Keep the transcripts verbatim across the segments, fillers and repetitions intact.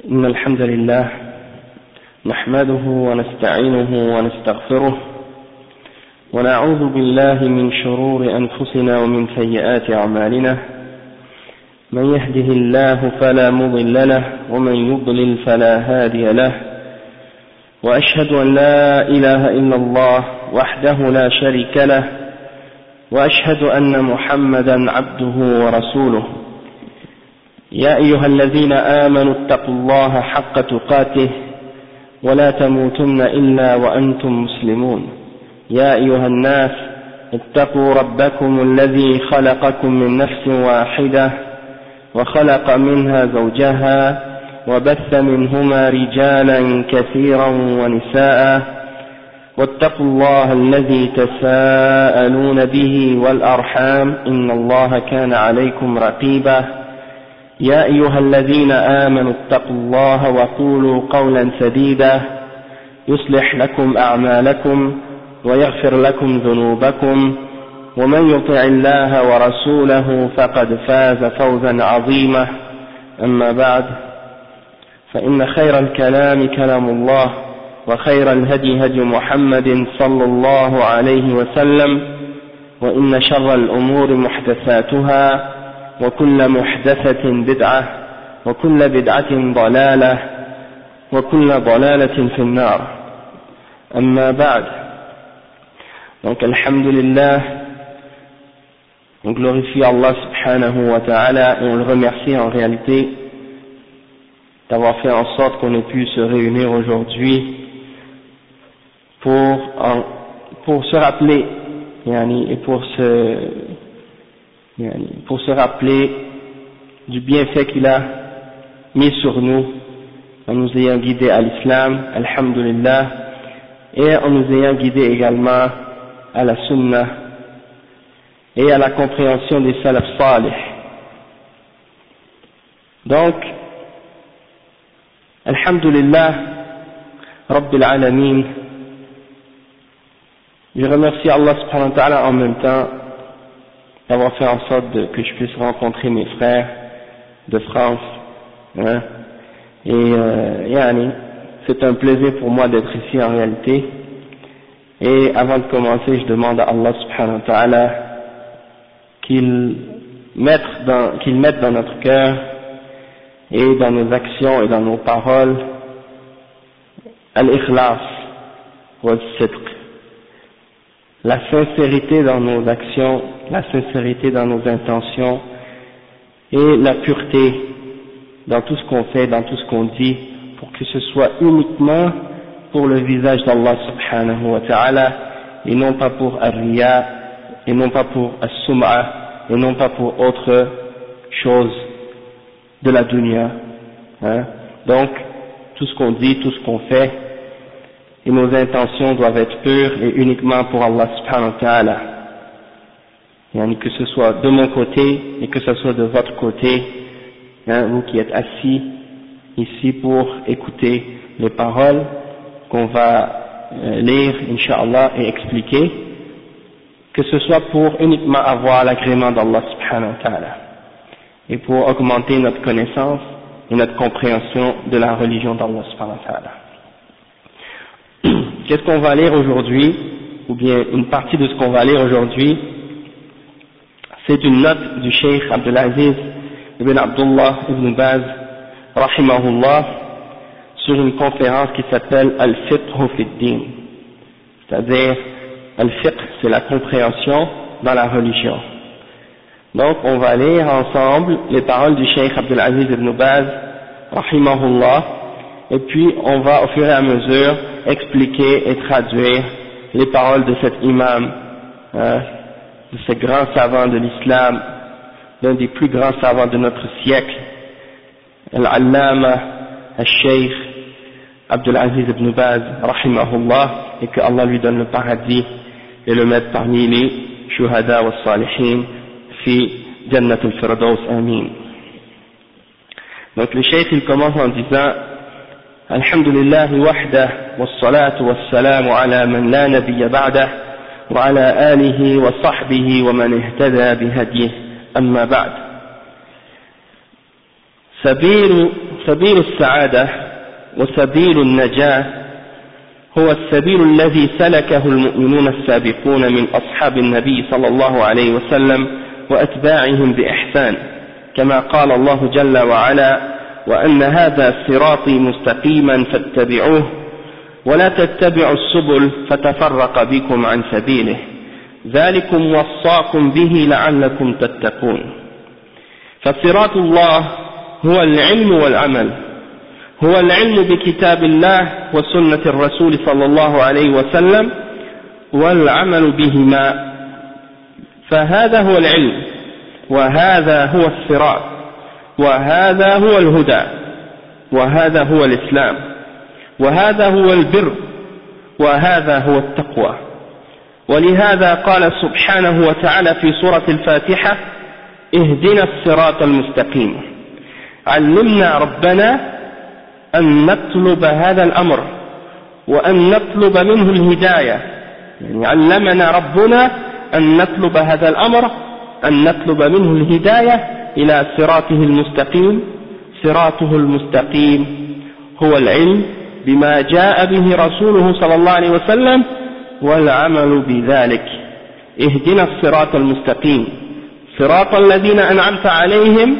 إن الحمد لله نحمده ونستعينه ونستغفره ونعوذ بالله من شرور أنفسنا ومن سيئات أعمالنا من يهده الله فلا مضل له ومن يضلل فلا هادي له وأشهد أن لا إله إلا الله وحده لا شريك له وأشهد أن محمدا عبده ورسوله يا أيها الذين آمنوا اتقوا الله حق تقاته ولا تموتن إلا وأنتم مسلمون يا أيها الناس اتقوا ربكم الذي خلقكم من نفس واحدة وخلق منها زوجها وبث منهما رجالا كثيرا ونساء واتقوا الله الذي تساءلون به والأرحام إن الله كان عليكم رقيبا يا أيها الذين آمنوا اتقوا الله وقولوا قولا سديدا يصلح لكم أعمالكم ويغفر لكم ذنوبكم ومن يطع الله ورسوله فقد فاز فوزا عظيما أما بعد فإن خير الكلام كلام الله وخير الهدي هدي محمد صلى الله عليه وسلم وإن شر الأمور محدثاتها وكل محدثة بدعة وكل بدعة ضلالة وكل ضلالة في النار أما بعد. Donc alhamdulillah, on glorifie Allah subhanahu wa ta'ala et on le remercie en réalité d'avoir fait en sorte qu'on ait pu se réunir aujourd'hui pour, en, pour se rappeler yani, et pour se pour se rappeler du bienfait qu'il a mis sur nous en nous ayant guidés à l'islam, alhamdulillah, et en nous ayant guidés également à la sunna et à la compréhension des salaf salih. Donc, alhamdulillah, Rabbil Alamin, je remercie Allah subhanahu wa ta'ala en même temps d'avoir fait en sorte de, que je puisse rencontrer mes frères de France, hein, et euh, yani, c'est un plaisir pour moi d'être ici en réalité. Et avant de commencer, je demande à Allah subhanahu wa ta'ala qu'il mette dans, qu'il mette dans notre cœur et dans nos actions et dans nos paroles al-ikhlas wal-sidq, la sincérité dans nos actions, la sincérité dans nos intentions et la pureté dans tout ce qu'on fait, dans tout ce qu'on dit, pour que ce soit uniquement pour le visage d'Allah subhanahu wa ta'ala et non pas pour ar-riya et non pas pour as-sum'a et non pas pour autre chose de la dunya, hein. Donc tout ce qu'on dit, tout ce qu'on fait et nos intentions doivent être pures et uniquement pour Allah subhanahu wa ta'ala, yani que ce soit de mon côté et que ce soit de votre côté, hein, vous qui êtes assis ici pour écouter les paroles qu'on va euh, lire Inch'Allah et expliquer, que ce soit pour uniquement avoir l'agrément d'Allah subhanahu wa ta'ala et pour augmenter notre connaissance et notre compréhension de la religion d'Allah subhanahu wa ta'ala. Qu'est-ce qu'on va lire aujourd'hui, ou bien une partie de ce qu'on va lire aujourd'hui, c'est une note du Cheikh Abdulaziz ibn Abdullah ibn Baz rahimahullah sur une conférence qui s'appelle Al-Fiqh fi d-Din, c'est-à-dire Al-Fiqh, c'est la compréhension dans la religion. Donc on va lire ensemble les paroles du Cheikh Abdulaziz ibn Baz rahimahullah, et puis on va au fur et à mesure expliquer et traduire les paroles de cet imam, hein, de ce grand savant de l'islam, l'un des plus grands savants de notre siècle, Al-Allama Al-Sheikh Abdulaziz ibn Baz rahimahullah, et que Allah lui donne le paradis et le mette parmi les shuhada wa salihin fi jannat al-firdaus, amin. Donc le Cheikh il commence en disant Alhamdulillah wahdah was-salatu was-salamu ala man la nabiyya ba'dah wa ala alihi wa sahbihi wa man ihtada bihadyihi amma ba'd. سبيل سبيل السعادة وسبيل النجاة هو السبيل الذي سلكه المؤمنون السابقون من أصحاب النبي صلى الله عليه وسلم وأتباعهم بإحسان، كما قال الله جل وعلا: وأن هذا صراطي مستقيما فاتبعوه ولا تتبعوا السبل فتفرق بكم عن سبيله ذلكم وصاكم به لعلكم تتقون. فصراط الله هو العلم والعمل، هو العلم بكتاب الله وسنة الرسول صلى الله عليه وسلم والعمل بهما، فهذا هو العلم وهذا هو الصراط وهذا هو الهدى وهذا هو الإسلام وهذا هو البر وهذا هو التقوى. ولهذا قال سبحانه وتعالى في سورة الفاتحة: اهدنا الصراط المستقيم. علمنا ربنا أن نطلب هذا الأمر وأن نطلب منه الهداية، يعني علمنا ربنا أن نطلب هذا الأمر، أن نطلب منه الهداية إلى صراطه المستقيم. صراطه المستقيم هو العلم بما جاء به رسوله صلى الله عليه وسلم والعمل بذلك. اهدنا الصراط المستقيم، صراط الذين أنعمت عليهم،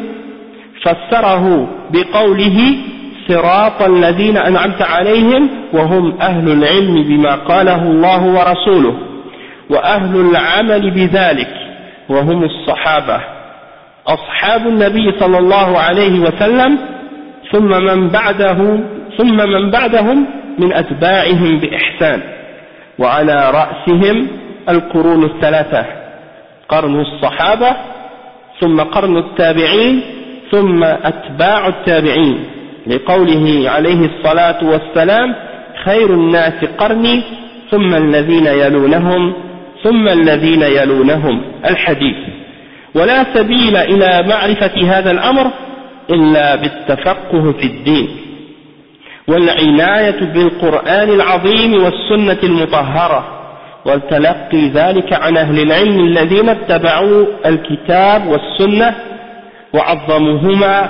فسره بقوله صراط الذين أنعمت عليهم وهم أهل العلم بما قاله الله ورسوله وأهل العمل بذلك وهم الصحابة أصحاب النبي صلى الله عليه وسلم ثم من بعده ثم من بعدهم من أتباعهم بإحسان، وعلى رأسهم القرون الثلاثة: قرن الصحابة ثم قرن التابعين ثم أتباع التابعين، لقوله عليه الصلاة والسلام: خير الناس قرني ثم الذين يلونهم ثم الذين يلونهم، الحديث. ولا سبيل إلى معرفة هذا الأمر إلا بالتفقه في الدين والعناية بالقرآن العظيم والسنة المطهرة وتلقي ذلك عن أهل العلم الذين اتبعوا الكتاب والسنة وعظموهما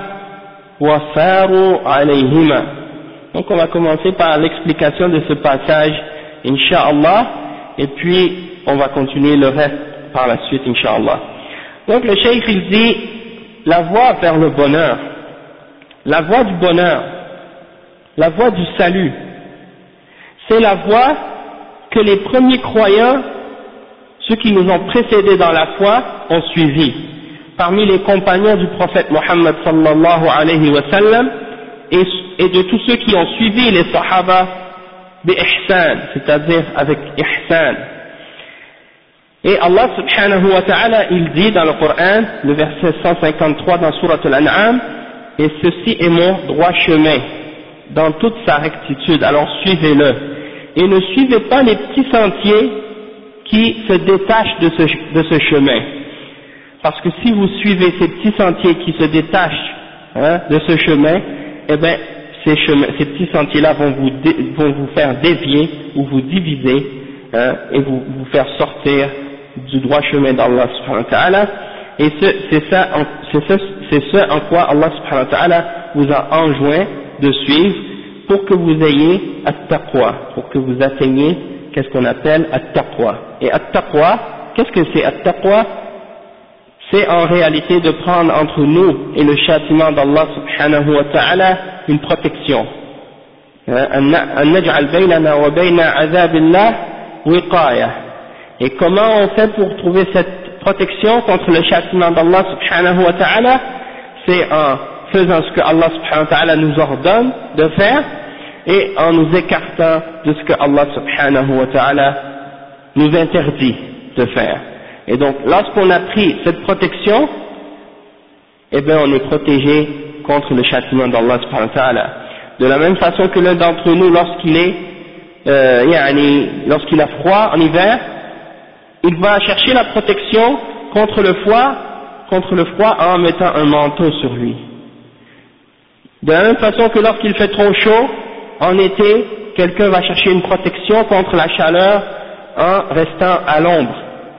وساروا عليهما. Donc on va commencer par l'explication de ce passage, Inch'Allah, et puis on va continuer le reste par la suite, Inch'Allah. Donc le cheikh il dit la voie vers le bonheur, la voie du bonheur, la voie du salut, c'est la voie que les premiers croyants, ceux qui nous ont précédés dans la foi, ont suivi. Parmi les compagnons du prophète Mohammed sallallahu alayhi wa sallam et, et de tous ceux qui ont suivi les sahaba bi-ihsan, c'est-à-dire avec ihsan. Et Allah subhanahu wa ta'ala, il dit dans le Coran, le verset cent cinquante-trois dans Surat Al-An'am: et ceci est mon droit chemin dans toute sa rectitude, alors suivez-le. Et ne suivez pas les petits sentiers qui se détachent de ce, de ce chemin. Parce que si vous suivez ces petits sentiers qui se détachent hein, de ce chemin, eh bien ces, chemins, ces petits sentiers-là vont vous, dé, vont vous faire dévier ou vous diviser hein, et vous, vous faire sortir du droit chemin d'Allah subhanahu wa ta'ala. Et c'est ça, c'est ce en quoi Allah subhanahu wa ta'ala vous a enjoint de suivre pour que vous ayez at-taqwa, pour que vous atteigniez qu'est-ce qu'on appelle at-taqwa. Et at-taqwa, qu'est-ce que c'est at-taqwa? C'est en réalité de prendre entre nous et le châtiment d'Allah subhanahu wa ta'ala une protection. أن نجعل بيننا وبين عذاب الله وقاية. Et comment on fait pour trouver cette protection contre le châtiment d'Allah subhanahu wa ta'ala? C'est en faisant ce que Allah subhanahu wa ta'ala nous ordonne de faire et en nous écartant de ce que Allah subhanahu wa ta'ala nous interdit de faire. Et donc lorsqu'on a pris cette protection, eh bien on est protégé contre le châtiment d'Allah subhanahu wa ta'ala. De la même façon que l'un d'entre nous, lorsqu'il est euh, yani, lorsqu'il a froid en hiver, il va chercher la protection contre le froid, contre le froid en mettant un manteau sur lui. De la même façon que lorsqu'il fait trop chaud, en été, quelqu'un va chercher une protection contre la chaleur en restant à l'ombre.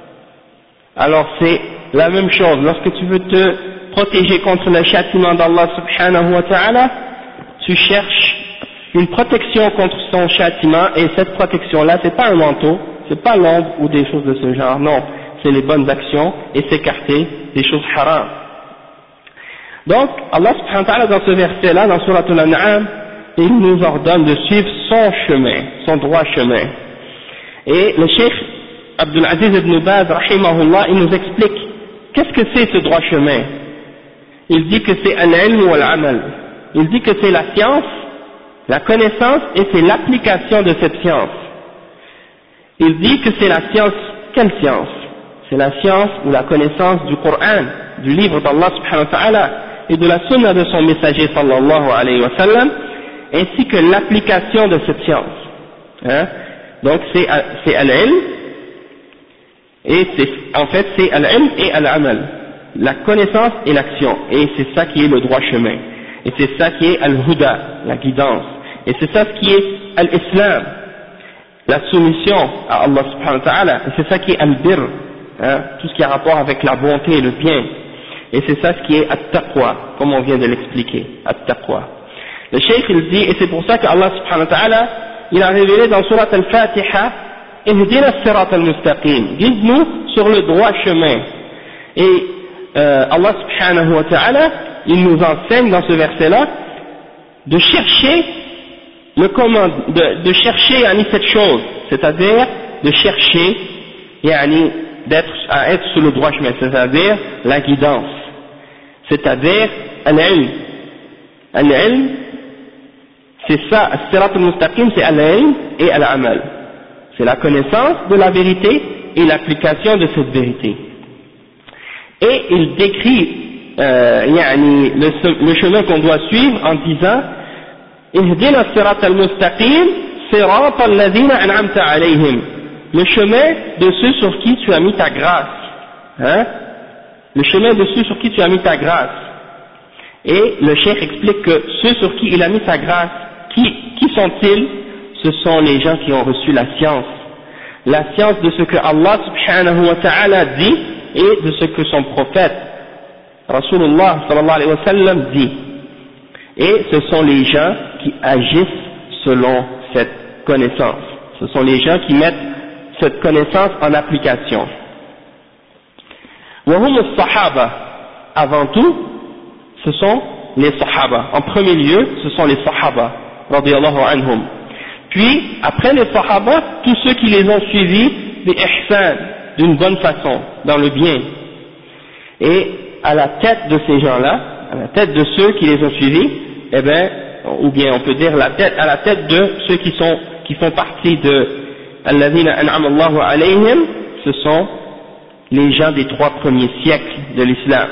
Alors c'est la même chose, lorsque tu veux te protéger contre le châtiment d'Allah subhanahu wa ta'ala, tu cherches une protection contre son châtiment, et cette protection-là, c'est pas un manteau, c'est pas l'ombre ou des choses de ce genre, non, c'est les bonnes actions et s'écarter des choses haram. Donc, Allah subhanahu wa ta'ala, dans ce verset-là, dans Surat Al-An'am, il nous ordonne de suivre son chemin, son droit chemin. Et le cheikh Abdul Aziz ibn Baz, rahimahullah, il nous explique qu'est-ce que c'est ce droit chemin. Il dit que c'est al-ilm wa al-amal. Il dit que c'est la science, la connaissance, et c'est l'application de cette science. Il dit que c'est la science, quelle science? C'est la science ou la connaissance du Coran, du livre d'Allah subhanahu wa ta'ala, et de la sunna de son messager sallallahu alayhi wa sallam, ainsi que l'application de cette science. Hein? Donc c'est, c'est al-ilm, et c'est, en fait c'est al-ilm et al-amal, la connaissance et l'action, et c'est ça qui est le droit chemin, et c'est ça qui est al-huda, la guidance, et c'est ça ce qui est al-islam, la soumission à Allah subhanahu wa ta'ala, et c'est ça qui est al-birr, hein, tout ce qui a rapport avec la bonté et le bien, et c'est ça ce qui est at-taqwa, comme on vient de l'expliquer, at-taqwa. Le cheikh il dit, et c'est pour ça que Allah subhanahu wa ta'ala, il a révélé dans Surat al-Fatiha, Ihdina as-sirat al-mustaqim, guide-nous sur le droit chemin. Et euh, Allah subhanahu wa ta'ala, il nous enseigne dans ce verset-là de chercher le comment, de, de chercher yani, cette chose, c'est-à-dire de chercher yani, d'être, à être sur le droit chemin, c'est-à-dire la guidance, c'est-à-dire al-ilm. Al-ilm, c'est ça, as-sirat al-mustaqim, c'est al-ilm et al-amal. C'est la connaissance de la vérité et l'application de cette vérité. Et il décrit euh, yani, le, le chemin qu'on doit suivre en disant Ihdina as-sirat al-mustaqim sirat alladhina an'amta alayhim, le chemin de ceux sur qui tu as mis ta grâce, hein? Le chemin de ceux sur qui tu as mis ta grâce. Et le cheikh explique que ceux sur qui il a mis sa grâce, qui, qui sont-ils? Ce sont les gens qui ont reçu la science, la science de ce que Allah subhanahu wa ta'ala dit et de ce que son prophète Rasulullah sallallahu alayhi wa sallam dit. Et ce sont les gens qui agissent selon cette connaissance, ce sont les gens qui mettent cette connaissance en application. Wa hum as-sahaba, avant tout, ce sont les sahaba. En premier lieu, ce sont les sahaba radiyallahu anhum. Puis, après les sahaba, tous ceux qui les ont suivis, les ihsan, d'une bonne façon, dans le bien. Et à la tête de ces gens-là, à la tête de ceux qui les ont suivis, eh bien, ou bien on peut dire la tête, à la tête de ceux qui sont, qui font partie de alladhina an'ama Allahu alayhim, ce sont les gens des trois premiers siècles de l'islam.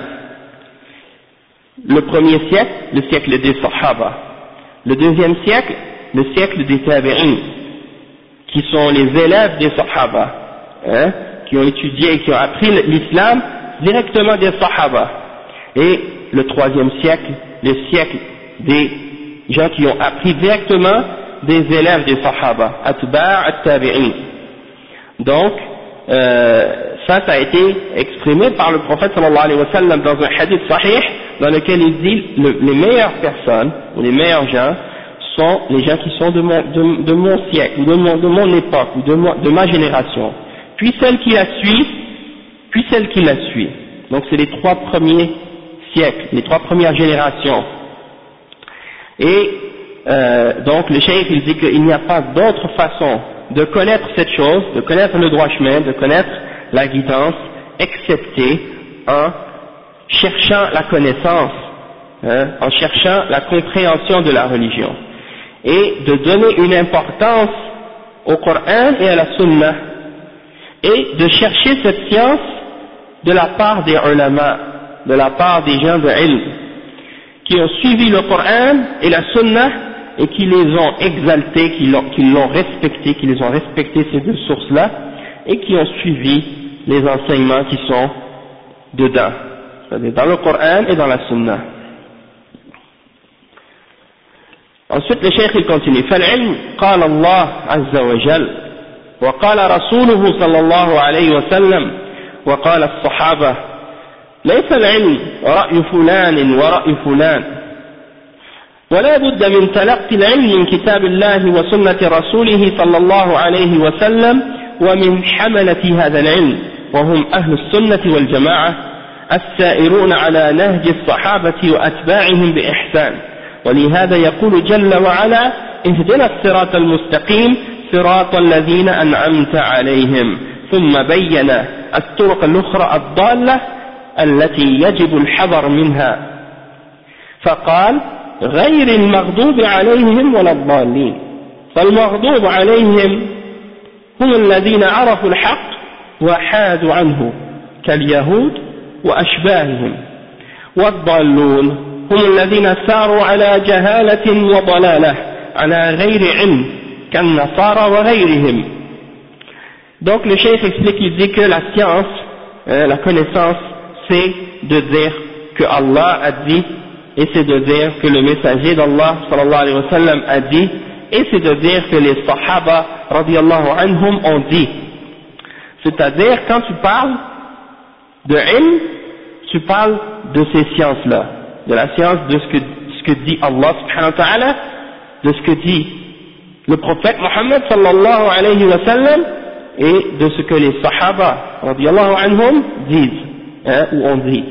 Le premier siècle, le siècle des sahaba. Le deuxième siècle, le siècle des tabi'in, qui sont les élèves des sahaba, hein, qui ont étudié et qui ont appris l'islam directement des sahaba. Et le troisième siècle, le siècle des gens qui ont appris directement des élèves des sahaba, atba' at-tabi'in. Donc, euh, ça, ça a été exprimé par le prophète sallallahu alayhi wa sallam dans un hadith sahih, dans lequel il dit le, les meilleures personnes, ou les meilleurs gens, sont les gens qui sont de mon, de, de mon siècle, ou de mon, de mon époque, ou de, mon, de ma génération, puis celle qui la suit, puis celle qui la suit. Donc c'est les trois premiers siècles, les trois premières générations. Et euh, donc le cheikh il dit qu'il n'y a pas d'autre façon de connaître cette chose, de connaître le droit chemin, de connaître la guidance, excepté en cherchant la connaissance, hein, en cherchant la compréhension de la religion, et de donner une importance au Coran et à la Sunna, et de chercher cette science de la part des ulama, de la part des gens de ilm, qui ont suivi le Coran et la Sunna, et qui les ont exaltés, qui l'ont, qui l'ont respecté, qui les ont respecté ces deux sources-là, et qui ont suivi les enseignements qui sont dedans, c'est-à-dire dans le Coran et dans la Sunna. Ensuite le cheikh il continue, فالعلم قال الله عز وجل وقال رسوله صلى الله عليه وسلم وقال الصحابة ليس العلم رأي فلان ورأي فلان. ولا بد من تلقي العلم من كتاب الله وسنة رسوله صلى الله عليه وسلم ومن حملة هذا العلم وهم أهل السنة والجماعة السائرون على نهج الصحابة وأتباعهم بإحسان. ولهذا يقول جل وعلا اهدنا الصراط المستقيم صراط الذين أنعمت عليهم، ثم بين الطرق الأخرى الضالة التي يجب الحذر منها فقال غير المغضوب عليهم ولا الضالين. فالمغضوب عليهم هم الذين عرفوا الحق وحادوا عنه كاليهود وأشباههم، والضالون هم الذين ساروا على جهالة وضلالة على غير علم كالنصارى وغيرهم. Donc le cheikh explique, il dit que la science, euh, la connaissance, c'est de dire que Allah a dit, et c'est de dire que le messager d'Allah sallallahu alayhi wa sallam a dit, et c'est de dire que les sahaba radiyallahu anhum ont dit. C'est-à-dire quand tu parles de ilm, tu parles de ces sciences-là, de la science de ce que, ce que dit Allah subhanahu wa ta'ala, de ce que dit le prophète Mohammed sallallahu alayhi wa sallam, et de ce que les sahaba radiyallahu anhum disent, hein, ou ont dit.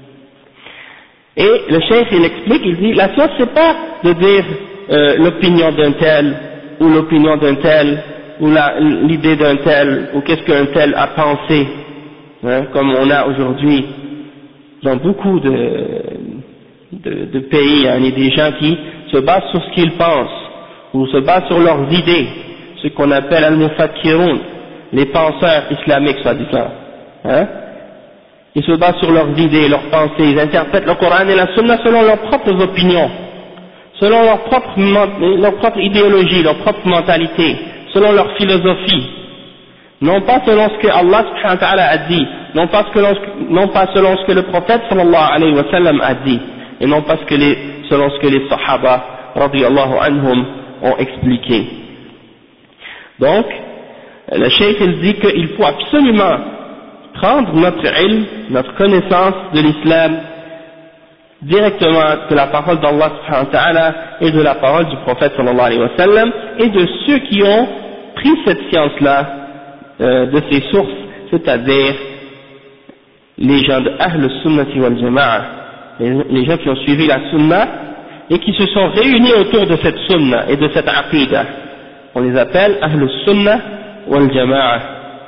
Et le cheikh il explique, il dit la science c'est pas de dire euh, l'opinion d'un tel ou l'opinion d'un tel ou l'idée d'un tel ou qu'est-ce qu'un tel a pensé, hein, comme on a aujourd'hui dans beaucoup de, de, de pays, hein, il y a des gens qui se basent sur ce qu'ils pensent ou se basent sur leurs idées, ce qu'on appelle al-mufakkirun, les penseurs islamiques soi-disant, hein. Ils se basent sur leurs idées, leurs pensées, ils interprètent le Coran et la Sunna selon leurs propres opinions, selon leur propre, leur propre idéologie, leur propre mentalité, selon leur philosophie, non pas selon ce que Allah subhanahu wa ta'ala a dit, non pas, ce que, non pas selon ce que le prophète sallallahu alayhi wa sallam a dit, et non pas ce que les, selon ce que les sahaba radiyallahu anhum ont expliqué. Donc, le cheikh il dit qu'il faut absolument prendre notre ilm, notre connaissance de l'islam directement de la parole d'Allah subhanahu wa ta'ala et de la parole du prophète sallallahu alayhi wa sallam et de ceux qui ont pris cette science-là euh, de ces sources, c'est-à-dire les gens de Ahl Sunnati wal Jama'a, les, les gens qui ont suivi la Sunna et qui se sont réunis autour de cette Sunna et de cette Aqidah. On les appelle Ahl Sunna wal Jama'a.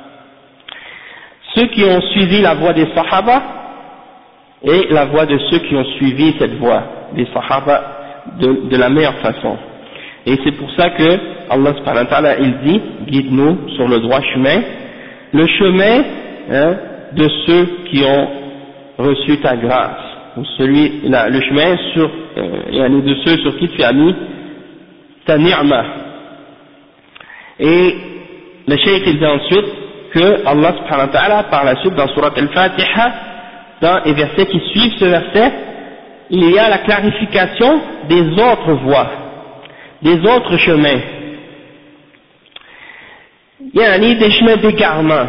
Ceux qui ont suivi la voie des Sahaba et la voie de ceux qui ont suivi cette voie des Sahaba de, de la meilleure façon. Et c'est pour ça que Allah subhanahu wa ta'ala il dit, guide-nous sur le droit chemin, le chemin hein, de ceux qui ont reçu ta grâce, ou celui, là, le chemin sur, euh, de ceux sur qui tu as mis ta ni'ma. Et le cheikh il dit ensuite que Allah subhanahu wa ta'ala par la suite dans Surat al-Fatiha, dans les versets qui suivent ce verset, il y a la clarification des autres voies, des autres chemins. Il y a des chemins d'égarement.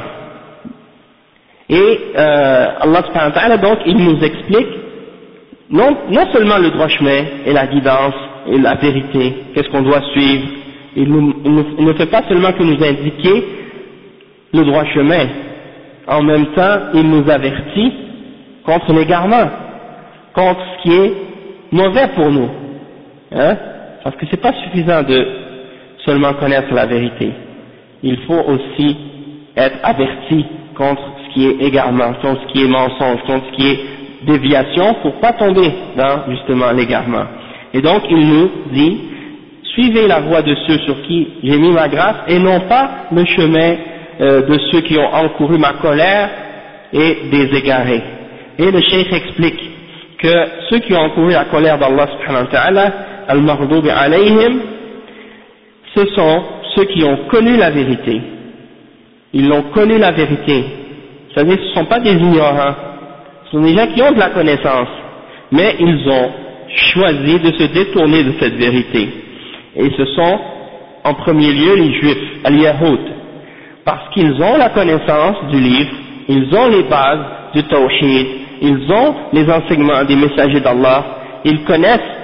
Et euh, Allah subhanahu wa ta'ala donc il nous explique non, non seulement le droit chemin et la guidance et la vérité, qu'est-ce qu'on doit suivre, il, nous, il, nous, il ne fait pas seulement que nous indiquer le droit chemin, en même temps il nous avertit contre l'égarement, contre ce qui est mauvais pour nous, hein, parce que c'est pas suffisant de seulement connaître la vérité, il faut aussi être averti contre ce qui est égarement, contre ce qui est mensonge, contre ce qui est déviation, pour pas tomber dans justement l'égarement. Et donc il nous dit, suivez la voie de ceux sur qui j'ai mis ma grâce et non pas le chemin euh, de ceux qui ont encouru ma colère et des égarés. Et le cheikh explique que ceux qui ont encouru la colère d'Allah subhanahu wa ta'ala, al-maghdubi alayhim, ce sont ceux qui ont connu la vérité. Ils l'ont connu la vérité. C'est-à-dire ce ne sont pas des ignorants, ce sont des gens qui ont de la connaissance, mais ils ont choisi de se détourner de cette vérité. Et ce sont en premier lieu les juifs, al-Yahoud, parce qu'ils ont la connaissance du livre, ils ont les bases du tawhid, ils ont les enseignements des messagers d'Allah, ils connaissent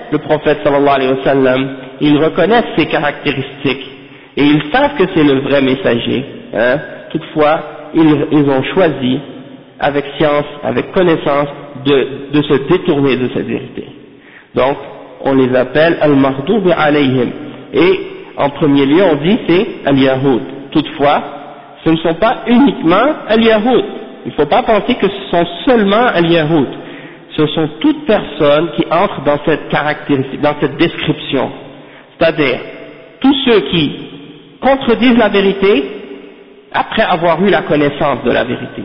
le prophète sallallahu alayhi wa sallam, ils reconnaissent ses caractéristiques et ils savent que c'est le vrai messager, hein. Toutefois, ils, ils ont choisi, avec science, avec connaissance, de, de se détourner de cette vérité. Donc, on les appelle al-Maghdubi alayhim. Et, en premier lieu, on dit c'est al-Yahoud. Toutefois, ce ne sont pas uniquement al-Yahoud. Il ne faut pas penser que ce sont seulement al-Yahoud. Ce sont toutes personnes qui entrent dans cette caractéristique, dans cette description. C'est-à-dire, tous ceux qui contredisent la vérité après avoir eu la connaissance de la vérité.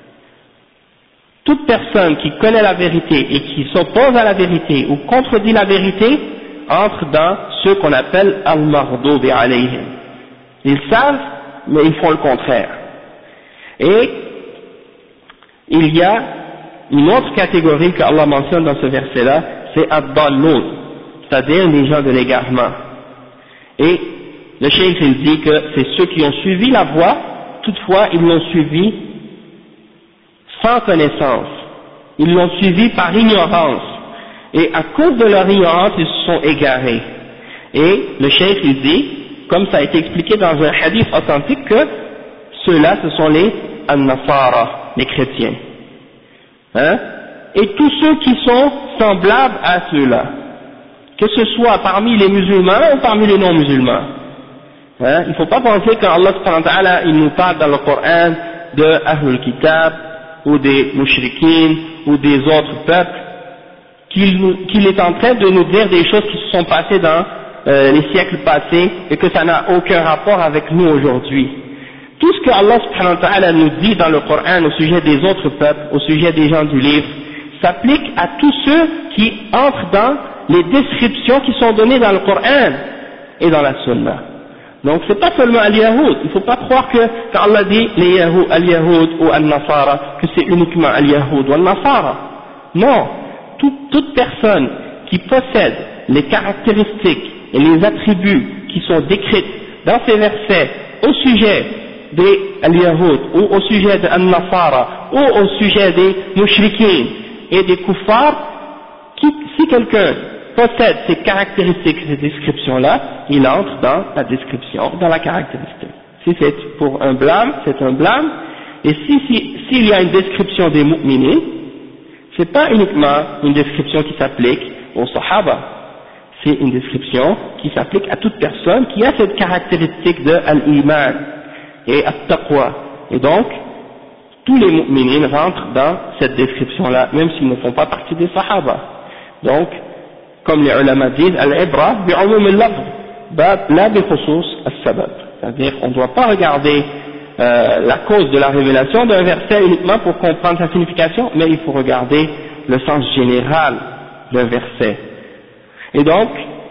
Toute personne qui connaît la vérité et qui s'oppose à la vérité ou contredit la vérité entre dans ceux qu'on appelle al-Maghdubi alayhim. Ils savent, mais ils font le contraire. Et il y a une autre catégorie qu'Allah mentionne dans ce verset-là, c'est ad-Dalloun, c'est-à-dire les gens de l'égarement. Et le cheikh il dit que c'est ceux qui ont suivi la voie, toutefois ils l'ont suivi sans connaissance, ils l'ont suivi par ignorance, et à cause de leur ignorance ils se sont égarés. Et le cheikh il dit, comme ça a été expliqué dans un hadith authentique, que ceux-là ce sont les an-Nasara, les chrétiens, hein, et tous ceux qui sont semblables à ceux-là, que ce soit parmi les musulmans ou parmi les non-musulmans. Hein, il ne faut pas penser qu'Allah subhanahu wa ta'ala il nous parle dans le Coran de Ahlul Kitab ou des Mushrikines ou des autres peuples, qu'il, qu'il est en train de nous dire des choses qui se sont passées dans euh, les siècles passés et que ça n'a aucun rapport avec nous aujourd'hui. Tout ce que Allah subhanahu wa ta'ala nous dit dans le Coran au sujet des autres peuples, au sujet des gens du livre, s'applique à tous ceux qui entrent dans les descriptions qui sont données dans le Coran et dans la Sunna. Donc c'est pas seulement al-Yahoud, il ne faut pas croire que quand Allah dit les Yahoud, al-Yahoud ou al-Nasara, que c'est uniquement al-Yahoud ou al-Nasara. Non, toute, toute personne qui possède les caractéristiques et les attributs qui sont décrits dans ces versets au sujet des al-Yahoud ou au sujet de al-Nasara ou au sujet des Mushrikines et des Kuffars, qui, si quelqu'un possède ces caractéristiques, ces descriptions-là, il entre dans la description, dans la caractéristique. Si c'est pour un blâme, c'est un blâme, et si, si, s'il y a une description des mu'minines, c'est pas uniquement une description qui s'applique aux sahaba, c'est une description qui s'applique à toute personne qui a cette caractéristique de al-iman et at-taqwa. Et donc, tous les mu'minines rentrent dans cette description-là, même s'ils ne font pas partie des sahaba. Donc, comme les ulama disent, al-ibra bi'umum al-lafz, la bi khusus as-sabab. C'est-à-dire, on ne doit pas regarder euh, la cause de la révélation d'un verset uniquement pour comprendre sa signification, mais il faut regarder le sens général d'un verset. Et donc,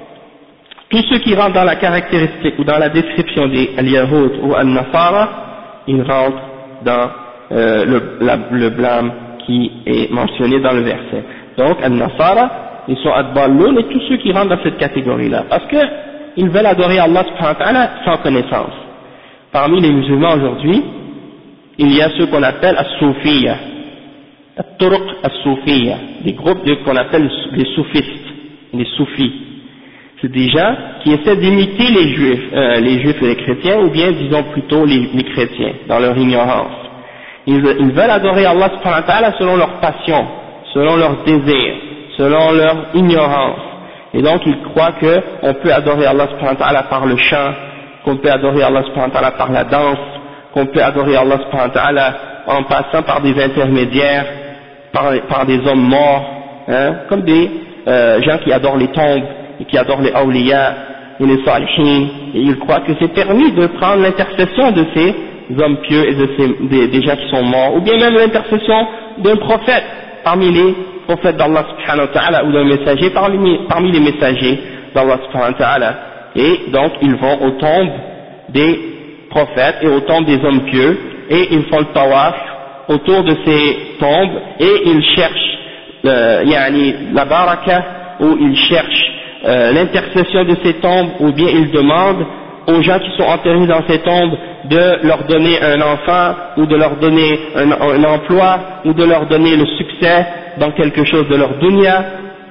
tous ceux qui rentrent dans la caractéristique ou dans la description des al-Yahoud ou al-Nasara, ils rentrent dans euh, le, la, le blâme qui est mentionné dans le verset. Donc, al-Nasara, ils sont ad-Dalloun et tous ceux qui rentrent dans cette catégorie-là, parce qu'ils veulent adorer Allah subhanahu wa ta'ala sans connaissance. Parmi les musulmans aujourd'hui, il y a ceux qu'on appelle as-Soufiyya, at-Turuq as-Soufiyya, des groupes de, qu'on appelle les soufistes, les soufis. C'est des gens qui essaient d'imiter les juifs, euh, les juifs et les chrétiens, ou bien disons plutôt les, les chrétiens, dans leur ignorance. Ils, ils veulent adorer Allah subhanahu wa ta'ala selon leur passion, selon leur désir, selon leur ignorance. Et donc ils croient qu'on peut adorer Allah subhanahu wa ta'ala par le chant, qu'on peut adorer Allah subhanahu wa ta'ala par la danse, qu'on peut adorer Allah subhanahu wa ta'ala en passant par des intermédiaires, par, par des hommes morts, hein, comme des euh, gens qui adorent les tombes, et qui adorent les awliya et les salihin, et ils croient que c'est permis de prendre l'intercession de ces hommes pieux et de ces, des, des gens qui sont morts, ou bien même l'intercession d'un prophète parmi les prophètes d'Allah subhanahu wa ta'ala, ou d'un messager parmi, parmi les messagers d'Allah subhanahu wa ta'ala. Et donc ils vont aux tombes des prophètes et aux tombes des hommes pieux, et ils font le tawaf autour de ces tombes, et ils cherchent euh, yani, la baraka, ou ils cherchent euh, l'intercession de ces tombes, ou bien ils demandent aux gens qui sont enterrés dans ces tombes de leur donner un enfant, ou de leur donner un, un emploi, ou de leur donner le succès dans quelque chose de leur dunya,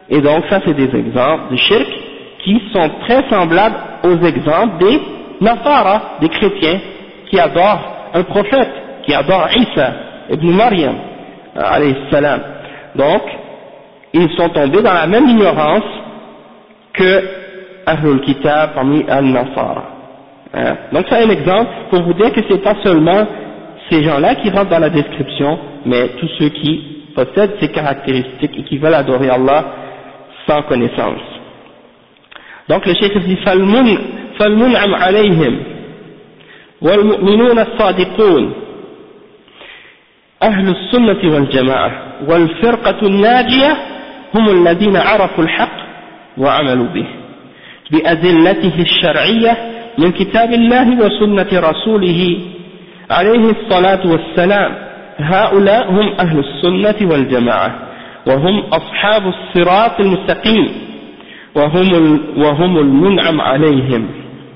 Et donc ça c'est des exemples de shirk qui sont très semblables aux exemples des Nasara, des chrétiens qui adorent un prophète, qui adorent Isa ibn Maryam alayhi salam. Donc ils sont tombés dans la même ignorance que Ahlul Kitab parmi al-Nasara. Hein? Donc c'est un exemple pour vous dire que c'est pas seulement ces gens-là qui rentrent dans la description, mais tous ceux qui possèdent ces caractéristiques et qui veulent adorer Allah sans connaissance. Donc le cheikh dit فالمنعم عليهم والمؤمنون الصادقون أهل السنة والجماعة والفرقة الناجية هم الذين عرفوا الحق وعملوا به بأدلته الشرعية من كتاب الله وسنة رسوله عليه الصلاة والسلام. هؤلاء هم أهل السنة والجماعة وهم أصحاب الصراط المستقيم وهم وهم المنعم عليهم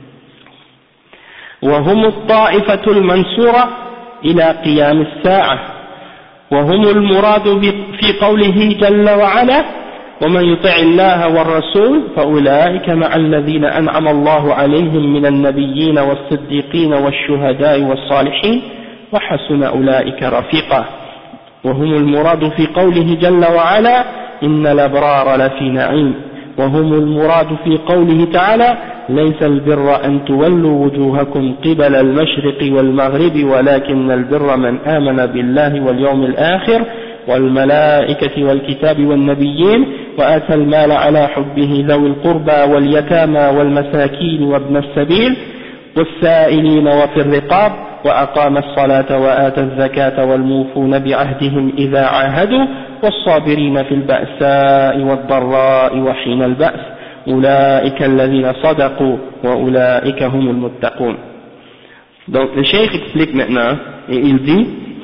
وهم الطائفة المنصورة إلى قيام الساعة وهم المراد في قوله جل وعلا ومن يطع الله والرسول فأولئك مع الذين أنعم الله عليهم من النبيين والصديقين والشهداء والصالحين وحسن أولئك رفيقا وهم المراد في قوله جل وعلا إن الأبرار لفي نعيم وهم المراد في قوله تعالى ليس البر أن تولوا وجوهكم قبل المشرق والمغرب ولكن البر من آمن بالله واليوم الآخر والملائكة والكتاب والنبيين وآتى المال على حبه ذوي القربى واليتامى والمساكين وابن السبيل والسائلين وفي الرقاب وأقام الصلاة وآتى الزكاة والموفون بعهدهم إذا عاهدوا والصابرين في البأساء والضراء وحين البأس أولئك الذين صدقوا وأولئك هم المتقون. Donc le cheikh explique maintenant et il dit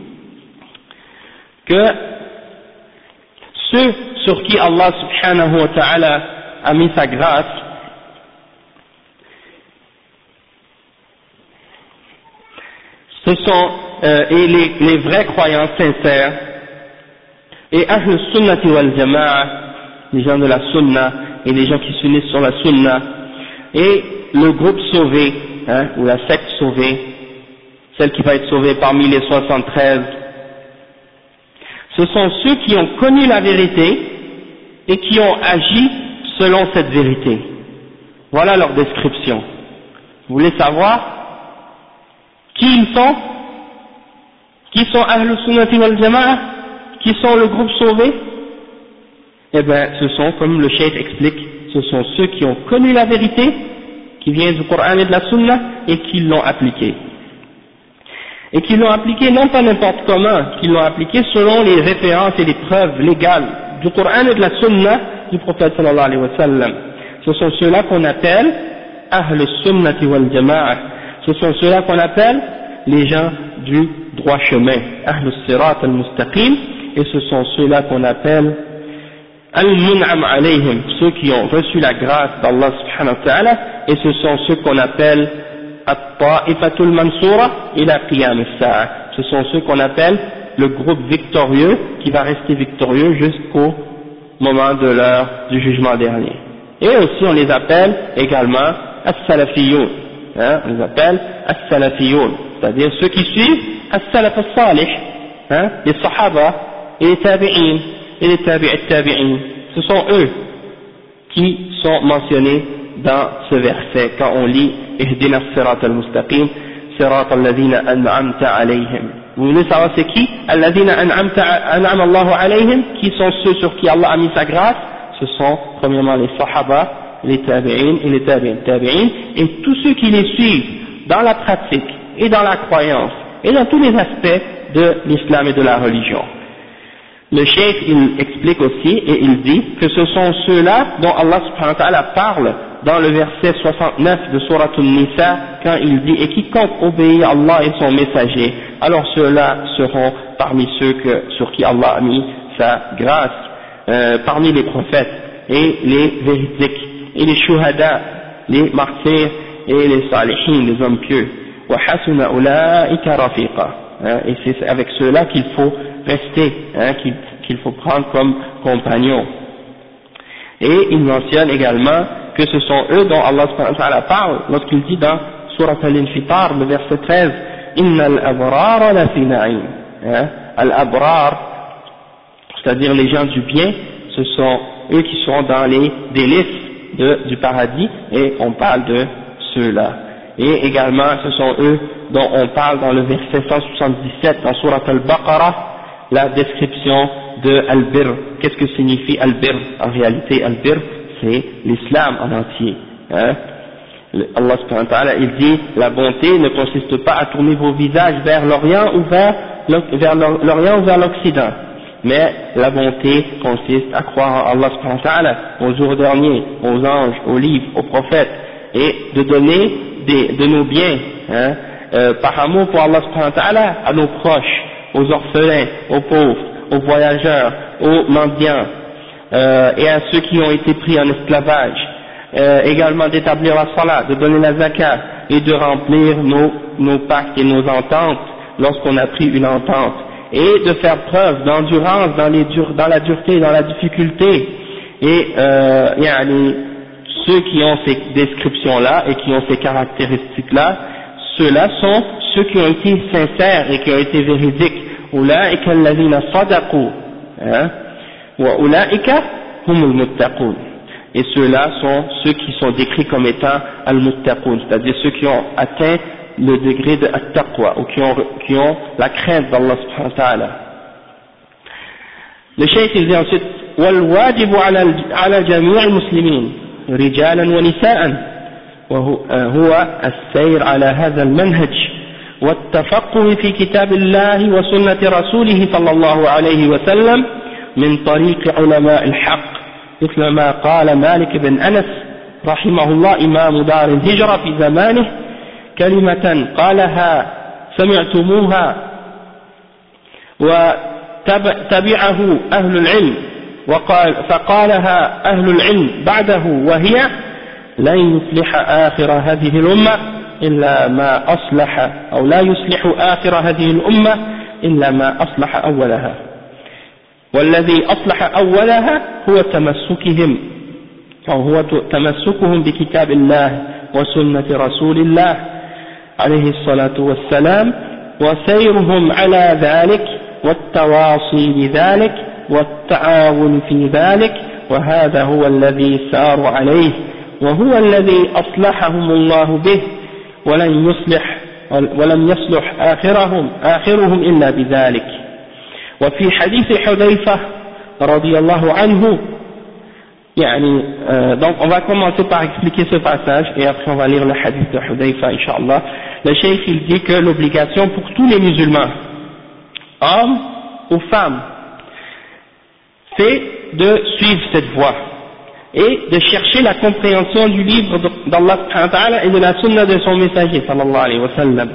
que ceux sur qui Allah subhanahu wa ta'ala a mis sa grâce ce sont euh, et les, les vrais croyants sincères et Ahl Sunnati wal Jama'a, les gens de la Sunna et les gens qui s'unissent sur la Sunna et le groupe sauvé, hein, ou la secte sauvée, celle qui va être sauvée parmi les soixante-treize, ce sont ceux qui ont connu la vérité et qui ont agi selon cette vérité. Voilà leur description. Vous voulez savoir qui ils sont? Qui sont Ahl Sunnati wal Jama'a? Qui sont le groupe sauvé? Eh bien, ce sont, comme le cheikh explique, ce sont ceux qui ont connu la vérité, qui vient du Coran et de la Sunna, et qui l'ont appliquée. Et qui l'ont appliquée non pas n'importe comment, qui l'ont appliquée selon les références et les preuves légales du Coran et de la Sunna du prophète sallallahu alayhi wa sallam. Ce sont ceux-là qu'on appelle Ahl Sunnati wal Jama'a. Ce sont ceux-là qu'on appelle les gens du droit chemin, Ahl Sirat al-Mustaqim, et ce sont ceux-là qu'on appelle Al-Mun'am alayhim, ceux qui ont reçu la grâce d'Allah subhanahu wa ta'ala, et ce sont ceux qu'on appelle At-Ta'ifatul Mansura ila Qiyam as-Sa'a. Ce sont ceux qu'on appelle le groupe victorieux qui va rester victorieux jusqu'au moment de l'heure du jugement dernier. Et aussi on les appelle également As-Salafiyoun, hein, on les appelle As-Salafiyoun, c'est-à-dire ceux qui suivent As-Salaf as-Salih, hein, les Sahaba et les Tabi'in et les Tabi'at Tabi'in. Ce sont eux qui sont mentionnés dans ce verset quand on lit Ihdina as-Sirat al-Mustaqim Sirat alladhina an'amta alayhim. Vous voulez savoir c'est qui? Alladhina an'amta an'am Allahu alayhim, qui sont ceux sur qui Allah a mis sa grâce? Ce sont premièrement les Sahaba, les Tabi'in et les Tabi'at Tabi'in, et tous ceux qui les suivent dans la pratique et dans la croyance et dans tous les aspects de l'islam et de la religion. Le cheikh il explique aussi et il dit que ce sont ceux-là dont Allah subhanahu wa ta'ala parle dans le verset soixante-neuf de Surat An-Nisa quand il dit et quiconque obéit à Allah et son messager, alors ceux-là seront parmi ceux que, sur qui Allah a mis sa grâce, euh, parmi les prophètes et les véridiques et les shuhada, les martyrs et les salihin, les hommes pieux. Wa hasuna ulaika rafiqa, et c'est avec ceux-là qu'il faut rester, hein, qu'il, qu'il faut prendre comme compagnon. Et il mentionne également que ce sont eux dont Allah subhanahu wa ta'ala parle lorsqu'il dit dans Surat Al-Infitar, le verset treize, Inna al-abrar la fi na'im. Al-abrar, c'est-à-dire les gens du bien, ce sont eux qui seront dans les délices de, du paradis, et on parle de ceux-là. Et également, ce sont eux dont on parle dans le verset cent soixante-dix-sept, dans Surat Al-Baqarah, la description de Al-Bir. Qu'est-ce que signifie Al-Bir? En réalité, Al-Bir, c'est l'islam en entier. Hein? Allah subhanahu wa ta'ala, il dit, la bonté ne consiste pas à tourner vos visages vers l'Orient ou vers, vers l'Orient ou vers l'Occident. Mais la bonté consiste à croire en Allah subhanahu wa ta'ala, au jour dernier, aux anges, aux livres, aux prophètes, et de donner des, de nos biens, hein, euh, par amour pour Allah subhanahu wa ta'ala, à nos proches, aux orphelins, aux pauvres, aux voyageurs, aux mendiants, euh, et à ceux qui ont été pris en esclavage, euh, également d'établir la salat, de donner la zakat, et de remplir nos, nos pactes et nos ententes lorsqu'on a pris une entente, et de faire preuve d'endurance dans, les dur, dans la dureté, dans la difficulté, et euh, yani, ceux qui ont ces descriptions-là et qui ont ces caractéristiques-là, ceux-là sont ceux qui ont été sincères et qui ont été véridiques. أولئك الذين صدقوا وأولئك هم المتقون. Et ceux-là sont ceux qui sont décrits comme étant al-muttaqun, c'est-à-dire ceux qui ont atteint le degré de at-taqwa, ou qui ont, qui ont la crainte d'Allah subhanahu wa ta'ala. Le cheikh il dit ensuite والواجب على على جميع المسلمين رجالا ونساء وهو السير على هذا المنهج والتفقه في كتاب الله وسنة رسوله صلى الله عليه وسلم من طريق علماء الحق، مثل ما قال مالك بن أنس رحمه الله إمام دار الهجرة في زمانه كلمة قالها سمعتموها وتبعه أهل العلم وقال فقالها أهل العلم بعده وهي لن يصلح آخر هذه الأمة إلا ما أصلح أو لا يصلح آخر هذه الأمة إلا ما أصلح أولها، والذي أصلح أولها هو تمسكهم أو هو تمسكهم بكتاب الله وسنة رسول الله عليه الصلاة والسلام وسيرهم على ذلك والتواصي بذلك والتعاون في ذلك، وهذا هو الذي ساروا عليه وهو الذي أصلحهم الله به ولن يصلح ولم يصلح آخرهم آخرهم إلا بذلك. وفي حديث حذيفة رضي الله عنه يعني euh, donc on va commencer par expliquer ce passage et après on va lire le hadith de Hudayfa Inch'Allah. Le cheikh il dit que l'obligation pour tous les musulmans, hommes ou femmes, c'est de suivre cette voie et de chercher la compréhension du livre d'Allah subhanahu wa ta'ala et de la sunna de son messager sallallahu alayhi wa sallam.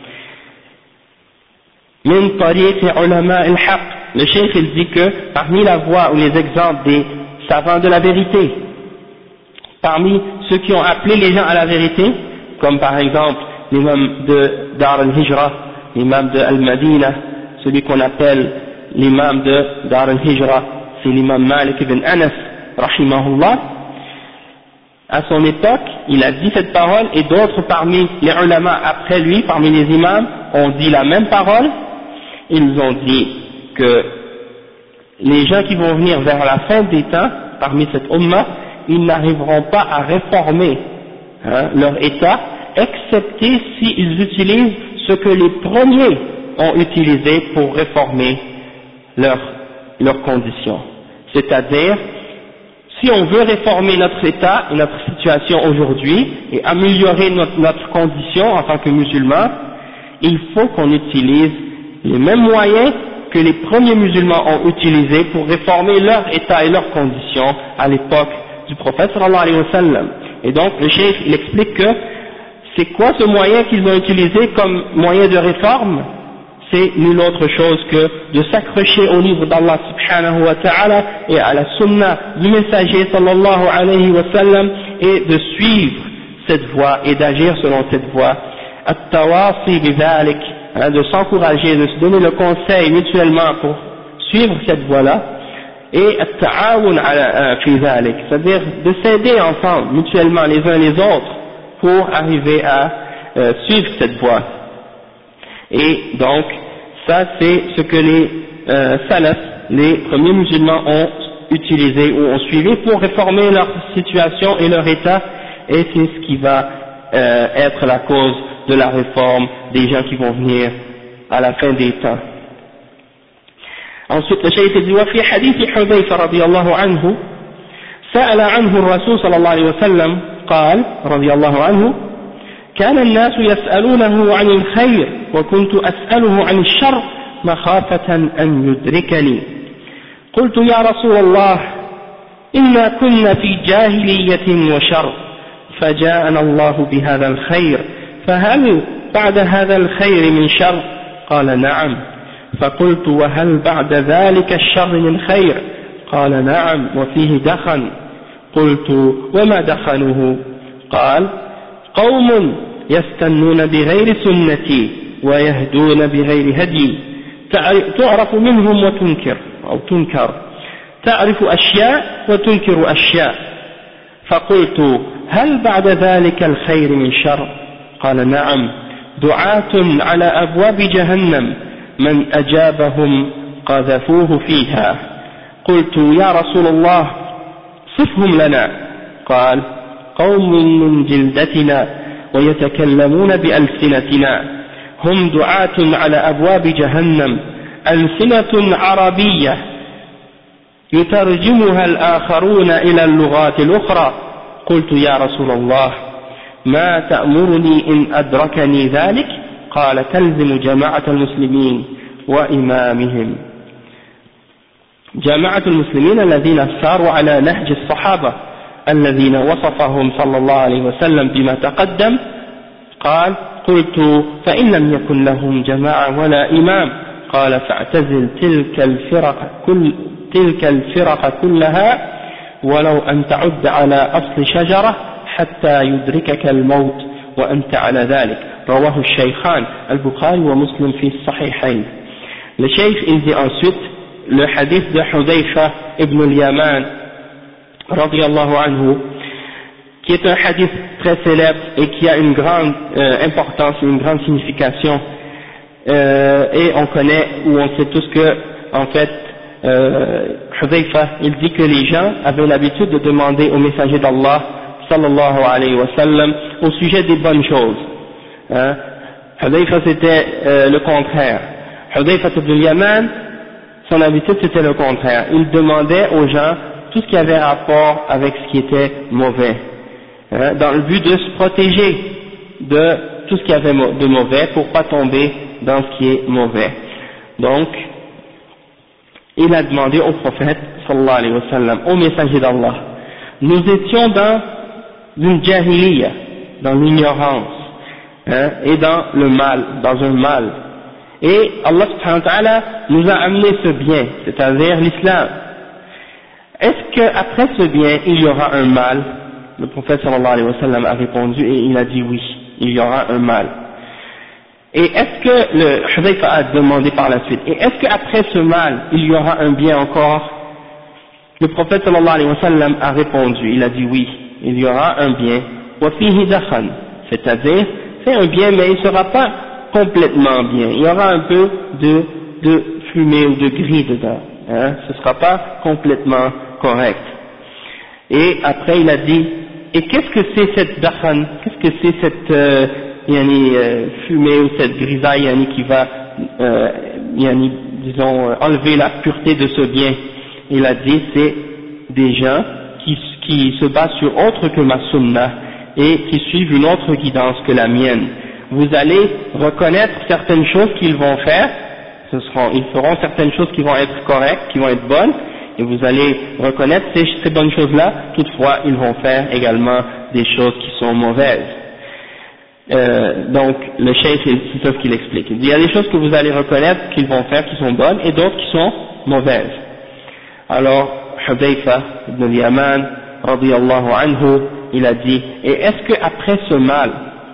Min tariq ulama al-haq. Le cheikh il dit que parmi la voie ou les exemples des savants de la vérité, parmi ceux qui ont appelé les gens à la vérité, comme par exemple l'imam de Dar al-Hijra, l'imam de Al-Madina, celui qu'on appelle l'imam de Dar al-Hijra, c'est l'imam Malik ibn Anas rahimahullah. À son époque, il a dit cette parole et d'autres parmi les ulama après lui, parmi les imams, ont dit la même parole. Ils ont dit que les gens qui vont venir vers la fin des temps, parmi cette umma, ils n'arriveront pas à réformer hein, leur état, excepté s'ils utilisent ce que les premiers ont utilisé pour réformer leurs leurs conditions. C'est-à-dire, si on veut réformer notre état et notre situation aujourd'hui et améliorer notre, notre condition en tant que musulmans, il faut qu'on utilise les mêmes moyens que les premiers musulmans ont utilisés pour réformer leur état et leurs conditions à l'époque du prophète sallallahu alayhi wa sallam. Et donc le cheikh il explique que c'est quoi ce moyen qu'ils ont utilisé comme moyen de réforme? C'est nul autre chose que de s'accrocher au livre d'Allah subhanahu wa ta'ala et à la sunna du messager sallallahu alayhi wa sallam et de suivre cette voie et d'agir selon cette voie. At-tawasi bidhalik, de s'encourager, de se donner le conseil mutuellement pour suivre cette voie-là, et at-ta'awun ala fi dhalik, c'est-à-dire de s'aider ensemble, mutuellement les uns les autres, pour arriver à euh, suivre cette voie. Et donc, ça c'est ce que les euh, salafs, les premiers musulmans ont utilisé ou ont suivi pour réformer leur situation et leur état, et c'est ce qui va euh, être la cause de la réforme des gens qui vont venir à la fin des temps. Ensuite, le cheikh dit وفي حديث حذيفة رضي الله عنه سأل عنه الرسول صلى الله عليه وسلم قال رضي الله عنه كان الناس يسألونه عن الخير وكنت أسأله عن الشر مخافة أن يدركني قلت يا رسول الله إنا كنا في جاهلية وشر فجاءنا الله بهذا الخير فهل بعد هذا الخير من شر؟ قال نعم. فقلت وهل بعد ذلك الشر من خير؟ قال نعم وفيه دخن. قلت وما دخنه؟ قال قوم يستنون بغير سنتي ويهدون بغير هدي تعرف منهم وتنكر أو تنكر تعرف أشياء وتنكر أشياء. فقلت هل بعد ذلك الخير من شر؟ قال نعم دعاة على أبواب جهنم من أجابهم قذفوه فيها. قلت يا رسول الله صفهم لنا. قال قوم من جلدتنا ويتكلمون بألسنتنا هم دعاة على أبواب جهنم ألسنة عربية يترجمها الآخرون إلى اللغات الأخرى. قلت يا رسول الله ما تأمرني إن أدركني ذلك؟ قال تلزم جماعة المسلمين وإمامهم. جماعة المسلمين الذين ساروا على نهج الصحابة الذين وصفهم صلى الله عليه وسلم بما تقدم. قال قلت فإن لم يكن لهم جماعة ولا إمام؟ قال فاعتزل تلك الفرق كل تلك الفرق كلها ولو أن تعد على أصل شجرة حتى يدركك الموت وأنت على ذلك. رواه الشيخان البخاري ومسلم في الصحيحين. Le cheikh il dit ensuite le hadith de Hudayfa ibn al-Yaman radiyallahu anhu, qui est un hadith très célèbre et qui a une grande euh, importance, une grande signification, euh, et on connaît ou on sait tous que en fait euh, Hudayfa il dit que les gens avaient l'habitude de demander au messager d'Allah sallallahu alayhi wa sallam au sujet des bonnes choses. Hein? Hudayfa c'était euh, le contraire. Hudayfa ibn al-Yaman, son habitude c'était le contraire. Il demandait aux gens tout ce qui avait rapport avec ce qui était mauvais, hein, dans le but de se protéger de tout ce qui avait de mauvais pour pas tomber dans ce qui est mauvais. Donc, il a demandé au prophète sallallahu alayhi wa sallam, au messager d'Allah, nous étions dans une jahiliya, dans l'ignorance, hein, et dans le mal, dans un mal. Et Allah subhanahu wa ta'ala nous a amené ce bien, c'est-à-dire l'islam. Est-ce qu'après ce bien, il y aura un mal? Le prophète sallallahu alayhi wa sallam a répondu et il a dit oui, il y aura un mal. Et est-ce que, le Hudayfa a demandé par la suite, et est-ce qu'après ce mal, il y aura un bien encore? Le prophète sallallahu alayhi wa sallam a répondu, il a dit oui, il y aura un bien, wa fihi dakhan, c'est-à-dire, c'est un bien mais il ne sera pas complètement bien, il y aura un peu de, de fumée ou de gris dedans, hein, ce ne sera pas complètement correct. Et après il a dit, et qu'est-ce que c'est cette dakhan, qu'est-ce que c'est cette euh, yani, euh, fumée ou cette grisaille yani, qui va euh, yani, disons enlever la pureté de ce bien? Il a dit c'est des gens qui, qui se basent sur autre que ma sunna et qui suivent une autre guidance que la mienne. Vous allez reconnaître certaines choses qu'ils vont faire, ce seront, ils feront certaines choses qui vont être correctes, qui vont être bonnes, et vous allez reconnaître ces, ces bonnes choses-là, toutefois ils vont faire également des choses qui sont mauvaises. Euh, donc le cheikh c'est ça ce qu'il explique. Il dit, il y a des choses que vous allez reconnaître qu'ils vont faire qui sont bonnes et d'autres qui sont mauvaises. Alors Hudayfa ibn al-Yaman radiyallahu anhu, il a dit, et est-ce qu'après ce mal,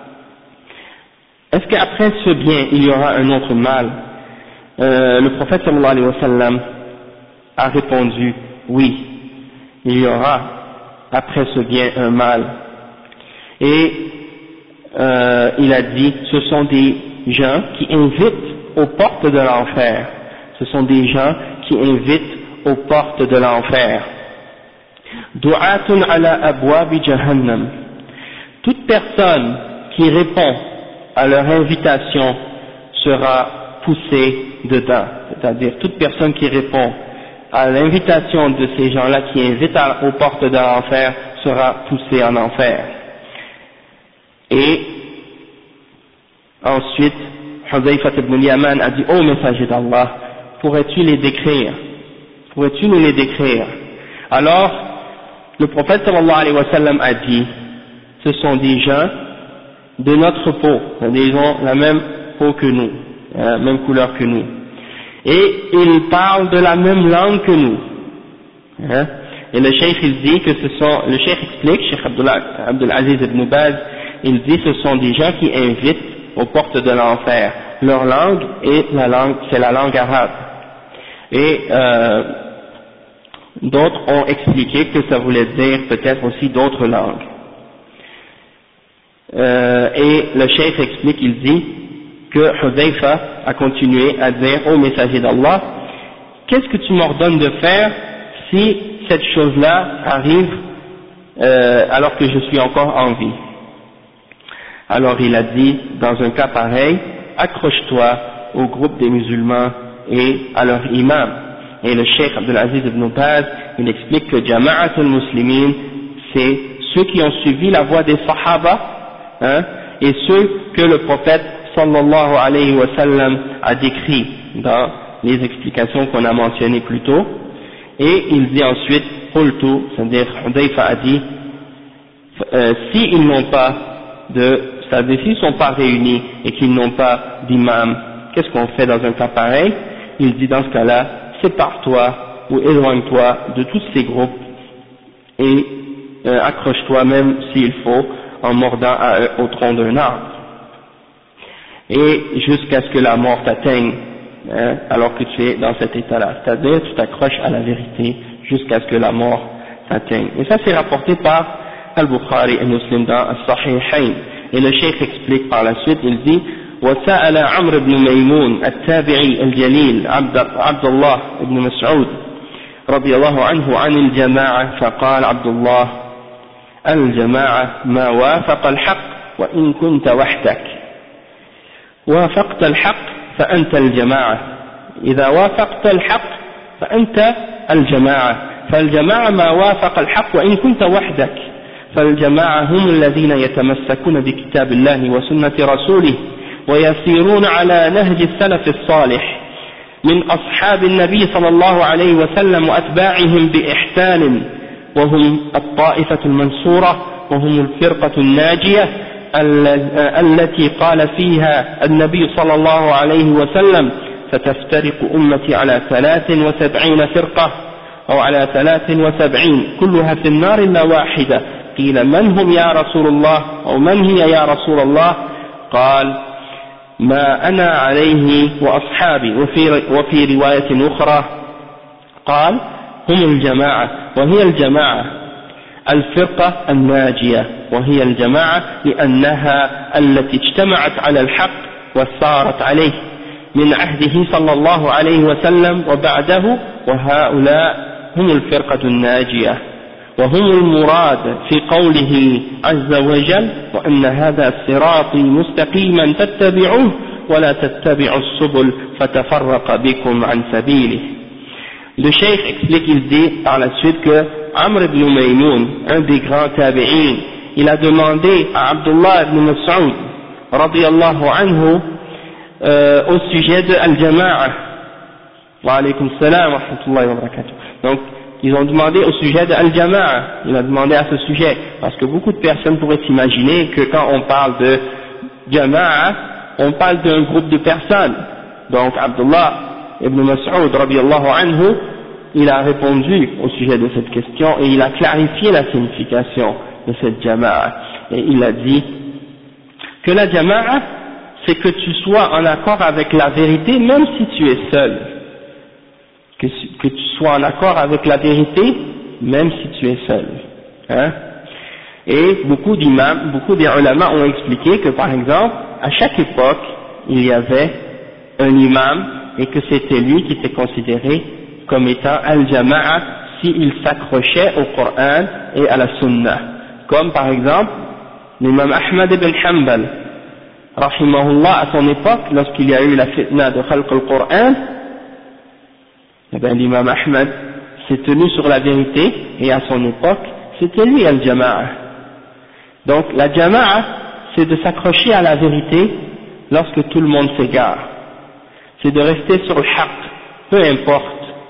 est-ce qu'après ce bien il y aura un autre mal? euh, Le prophète sallallahu alayhi wa sallam a répondu oui, il y aura après ce bien un mal. Et euh, il a dit, ce sont des gens qui invitent aux portes de l'enfer. Ce sont des gens qui invitent aux portes de l'enfer. Du'atun ala abwabi jahannam. Toute personne qui répond à leur invitation sera poussée dedans. C'est-à-dire toute personne qui répond à l'invitation de ces gens-là qui invitent à, aux portes de l'enfer sera poussée en enfer. Et ensuite, Hudhayfa ibn al-Yaman a dit, ô messager d'Allah, pourrais-tu les décrire? Pourrais-tu nous les décrire? Alors, le prophète sallallahu alayhi wa sallam a dit, ce sont des gens de notre peau, ils ont la même peau que nous, la même couleur que nous, et ils parlent de la même langue que nous. Hein? Et le cheikh il dit que ce sont, le cheikh explique, Cheikh Abdul Aziz ibn Baz, il dit ce sont des gens qui invitent aux portes de l'enfer. Leur langue est la langue, c'est la langue arabe. Et euh, d'autres ont expliqué que ça voulait dire peut-être aussi d'autres langues. Euh, et le cheikh explique, il dit que Hudhayfa a continué à dire au messager d'Allah, qu'est-ce que tu m'ordonnes de faire si cette chose-là arrive euh, alors que je suis encore en vie? Alors il a dit, dans un cas pareil, accroche-toi au groupe des musulmans et à leur imam. Et le cheikh Abdul Aziz ibn Baz, il explique que Jama'at al-Muslimin, c'est ceux qui ont suivi la voie des Sahaba, hein, et ceux que le prophète sallallahu alayhi wa sallam a décrit dans les explications qu'on a mentionnées plus tôt. Et il dit ensuite, qultu, c'est-à-dire Hudhayfa a dit, euh, s'ils n'ont pas de, c'est-à-dire s'ils ne sont pas réunis et qu'ils n'ont pas d'imam, qu'est-ce qu'on fait dans un cas pareil? Il dit dans ce cas-là, sépare-toi ou éloigne-toi de tous ces groupes et euh, accroche-toi même s'il faut en mordant à, au tronc d'un arbre. Et jusqu'à ce que la mort t'atteigne, hein, alors que tu es dans cet état-là. C'est-à-dire, tu t'accroches à la vérité jusqu'à ce que la mort t'atteigne. Et ça, c'est rapporté par Al-Bukhari et Muslim dans As-Sahihayn. Et le cheikh explique par la suite, il dit, وسأل عمرو بن ميمون التابعي الجليل عبد, عبد الله بن مسعود رضي الله عنه عن الجماعة فقال عبد الله الجماعة ما وافق الحق وإن كنت وحدك وافقت الحق فأنت الجماعة إذا وافقت الحق فأنت الجماعة فالجماعة ما وافق الحق وإن كنت وحدك فالجماعة هم الذين يتمسكون بكتاب الله وسنة رسوله ويسيرون على نهج السلف الصالح من أصحاب النبي صلى الله عليه وسلم وأتباعهم بإحسان وهم الطائفة المنصورة وهم الفرقة الناجية التي قال فيها النبي صلى الله عليه وسلم ستفترق أمتي على ثلاث وسبعين فرقة أو على ثلاث وسبعين كلها في النار إلا واحدة قيل من هم يا رسول الله أو من هي يا رسول الله قال ما أنا عليه وأصحابي وفي, وفي رواية أخرى قال هم الجماعة وهي الجماعة الفرقة الناجية وهي الجماعة لأنها التي اجتمعت على الحق وسارت عليه من عهده صلى الله عليه وسلم وبعده وهؤلاء هم الفرقة الناجية وهم المراد في قوله عز وجل وأن هذا صراطي مستقيما فاتبعوه ولا تتبعوا السبل فتفرق بكم عن سبيله. Le cheikh explique, il dit par la suite que Amr ibn Maymoun, un des grands tabi'in, il a demandé à Abdullah ibn Mas'ud radiyallahu anhu euh, au sujet de Al-Jama'a. Wa alaykum salam wa rahmatullahi wa barakatuh. Donc ils ont demandé au sujet de Al-Jama'a, il a demandé à ce sujet, parce que beaucoup de personnes pourraient s'imaginer que quand on parle de Jama'a, on parle d'un groupe de personnes. Donc Abdullah ibn Mas'ud radiyallahu anhu, il a répondu au sujet de cette question et il a clarifié la signification de cette Jama'a. Et il a dit que la Jama'a, c'est que tu sois en accord avec la vérité même si tu es seul. que, que tu sois en accord avec la vérité, même si tu es seul. Hein? Et beaucoup d'imams, beaucoup des ulama ont expliqué que par exemple, à chaque époque, il y avait un imam et que c'était lui qui était considéré comme étant al-jama'a s'il s'accrochait au Coran et à la Sunna. Comme par exemple, l'imam Ahmad ibn Hanbal, rahimahullah, à son époque, lorsqu'il y a eu la fitna de Khalq al-Qur'an, eh bien, l'imam Ahmad s'est tenu sur la vérité, et à son époque, c'était lui al-jama'a. Donc, la jama'a, c'est de s'accrocher à la vérité lorsque tout le monde s'égare. C'est de rester sur le haqq, peu importe.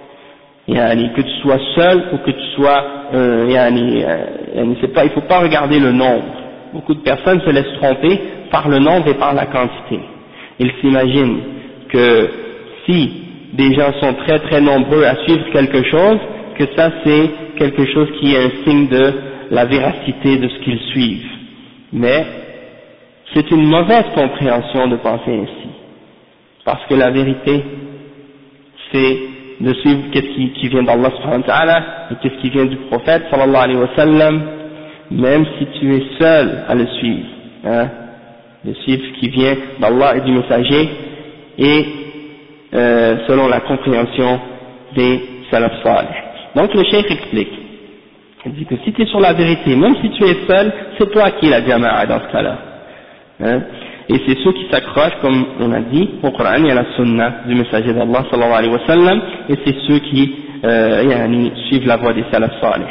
Yani, que tu sois seul ou que tu sois, euh, yani, yani, c'est pas, il ne faut pas regarder le nombre. Beaucoup de personnes se laissent tromper par le nombre et par la quantité. Ils s'imaginent que si des gens sont très très nombreux à suivre quelque chose, que ça c'est quelque chose qui est un signe de la véracité de ce qu'ils suivent. Mais c'est une mauvaise compréhension de penser ainsi. Parce que la vérité, c'est de suivre qu'est-ce qui, qui vient d'Allah subhanahu wa ta'ala et qu'est-ce qui vient du prophète sallallahu alayhi wa sallam, même si tu es seul à le suivre, hein, de suivre ce qui vient d'Allah et du messager et euh, selon la compréhension des salaf salih. Donc le cheikh explique, il dit que si tu es sur la vérité, même si tu es seul, c'est toi qui es la jama'a dans ce cas-là. Hein, et c'est ceux qui s'accrochent, comme on a dit, au Coran et à la Sunna du messager d'Allah sallallahu alayhi wa sallam, et c'est ceux qui euh, yani, suivent la voie des salaf salih.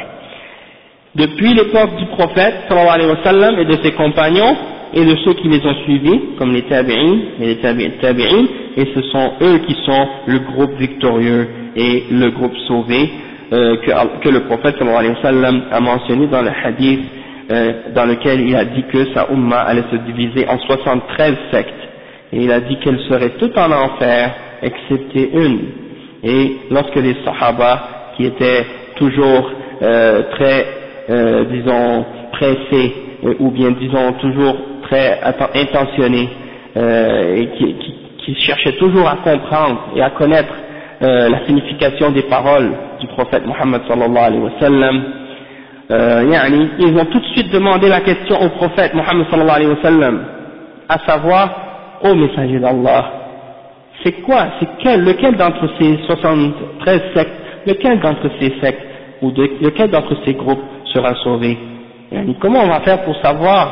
Depuis l'époque du prophète sallallahu alayhi wa sallam et de ses compagnons et de ceux qui les ont suivis, comme les tabi'in et les tabi'in, et ce sont eux qui sont le groupe victorieux et le groupe sauvé euh, que, que le prophète sallallahu alayhi wa sallam a mentionné dans le hadith euh, dans lequel il a dit que sa umma allait se diviser en soixante-treize sectes, et il a dit qu'elles seraient toutes en enfer excepté une. Et lorsque les sahaba qui étaient toujours euh, très Euh, disons pressés euh, ou bien disons toujours très intentionnés euh, et qui, qui, qui cherchaient toujours à comprendre et à connaître euh, la signification des paroles du prophète Muhammad sallallahu alayhi wa sallam, euh, yani, ils ont tout de suite demandé la question au prophète Muhammad sallallahu alayhi wa sallam, à savoir, ô messager d'Allah, c'est quoi, c'est quel, lequel d'entre ces soixante-treize sectes, lequel d'entre ces sectes ou de, lequel d'entre ces groupes sera sauvé? Et comment on va faire pour savoir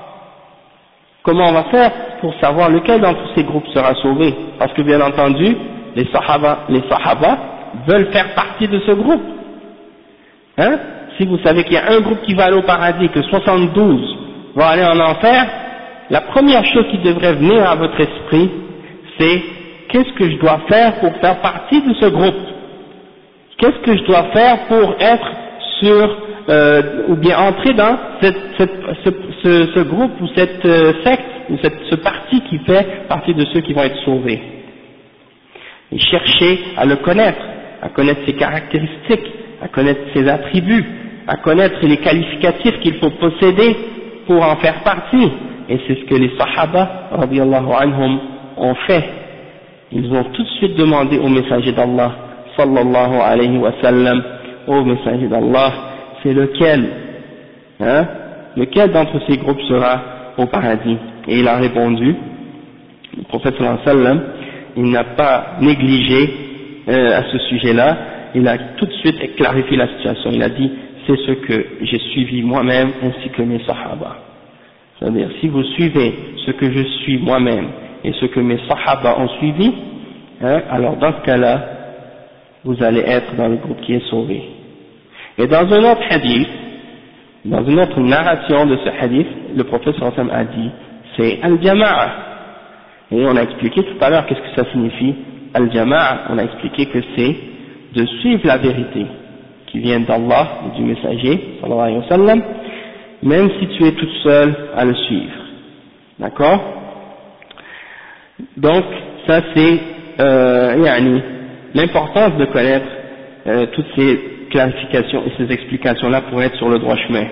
comment on va faire pour savoir lequel d'entre ces groupes sera sauvé? Parce que bien entendu, les sahaba, les sahaba veulent faire partie de ce groupe. Hein? Si vous savez qu'il y a un groupe qui va aller au paradis, que soixante-douze vont aller en enfer, la première chose qui devrait venir à votre esprit, c'est qu'est-ce que je dois faire pour faire partie de ce groupe? Qu'est-ce que je dois faire pour être sur Euh, ou bien entrer dans cette, cette, ce, ce, ce groupe ou cette euh, secte ou cette, ce parti qui fait partie de ceux qui vont être sauvés. Et chercher à le connaître, à connaître ses caractéristiques, à connaître ses attributs, à connaître les qualificatifs qu'il faut posséder pour en faire partie. Et c'est ce que les sahaba radiyallahu anhum ont fait. Ils ont tout de suite demandé au messager d'Allah sallallahu alayhi wa sallam, au messager d'Allah, c'est lequel, hein, lequel d'entre ces groupes sera au paradis? Et il a répondu, le prophète sallallahu alayhi wa sallam, il n'a pas négligé euh, à ce sujet-là, il a tout de suite clarifié la situation, il a dit, c'est ce que j'ai suivi moi-même ainsi que mes sahaba. C'est-à-dire, si vous suivez ce que je suis moi-même et ce que mes sahaba ont suivi, hein, alors dans ce cas-là, vous allez être dans le groupe qui est sauvé. Et dans un autre hadith, dans une autre narration de ce hadith, le prophète sallallahu alayhi wa sallam a dit, c'est al-jama'a. Et on a expliqué tout à l'heure qu'est-ce que ça signifie, al-jama'a. On a expliqué que c'est de suivre la vérité qui vient d'Allah et du messager, sallallahu alayhi wa sallam, même si tu es toute seule à le suivre. D'accord? Donc, ça c'est, euh, yani, l'importance de connaître euh, toutes ces clarifications et ces explications-là pour être sur le droit chemin.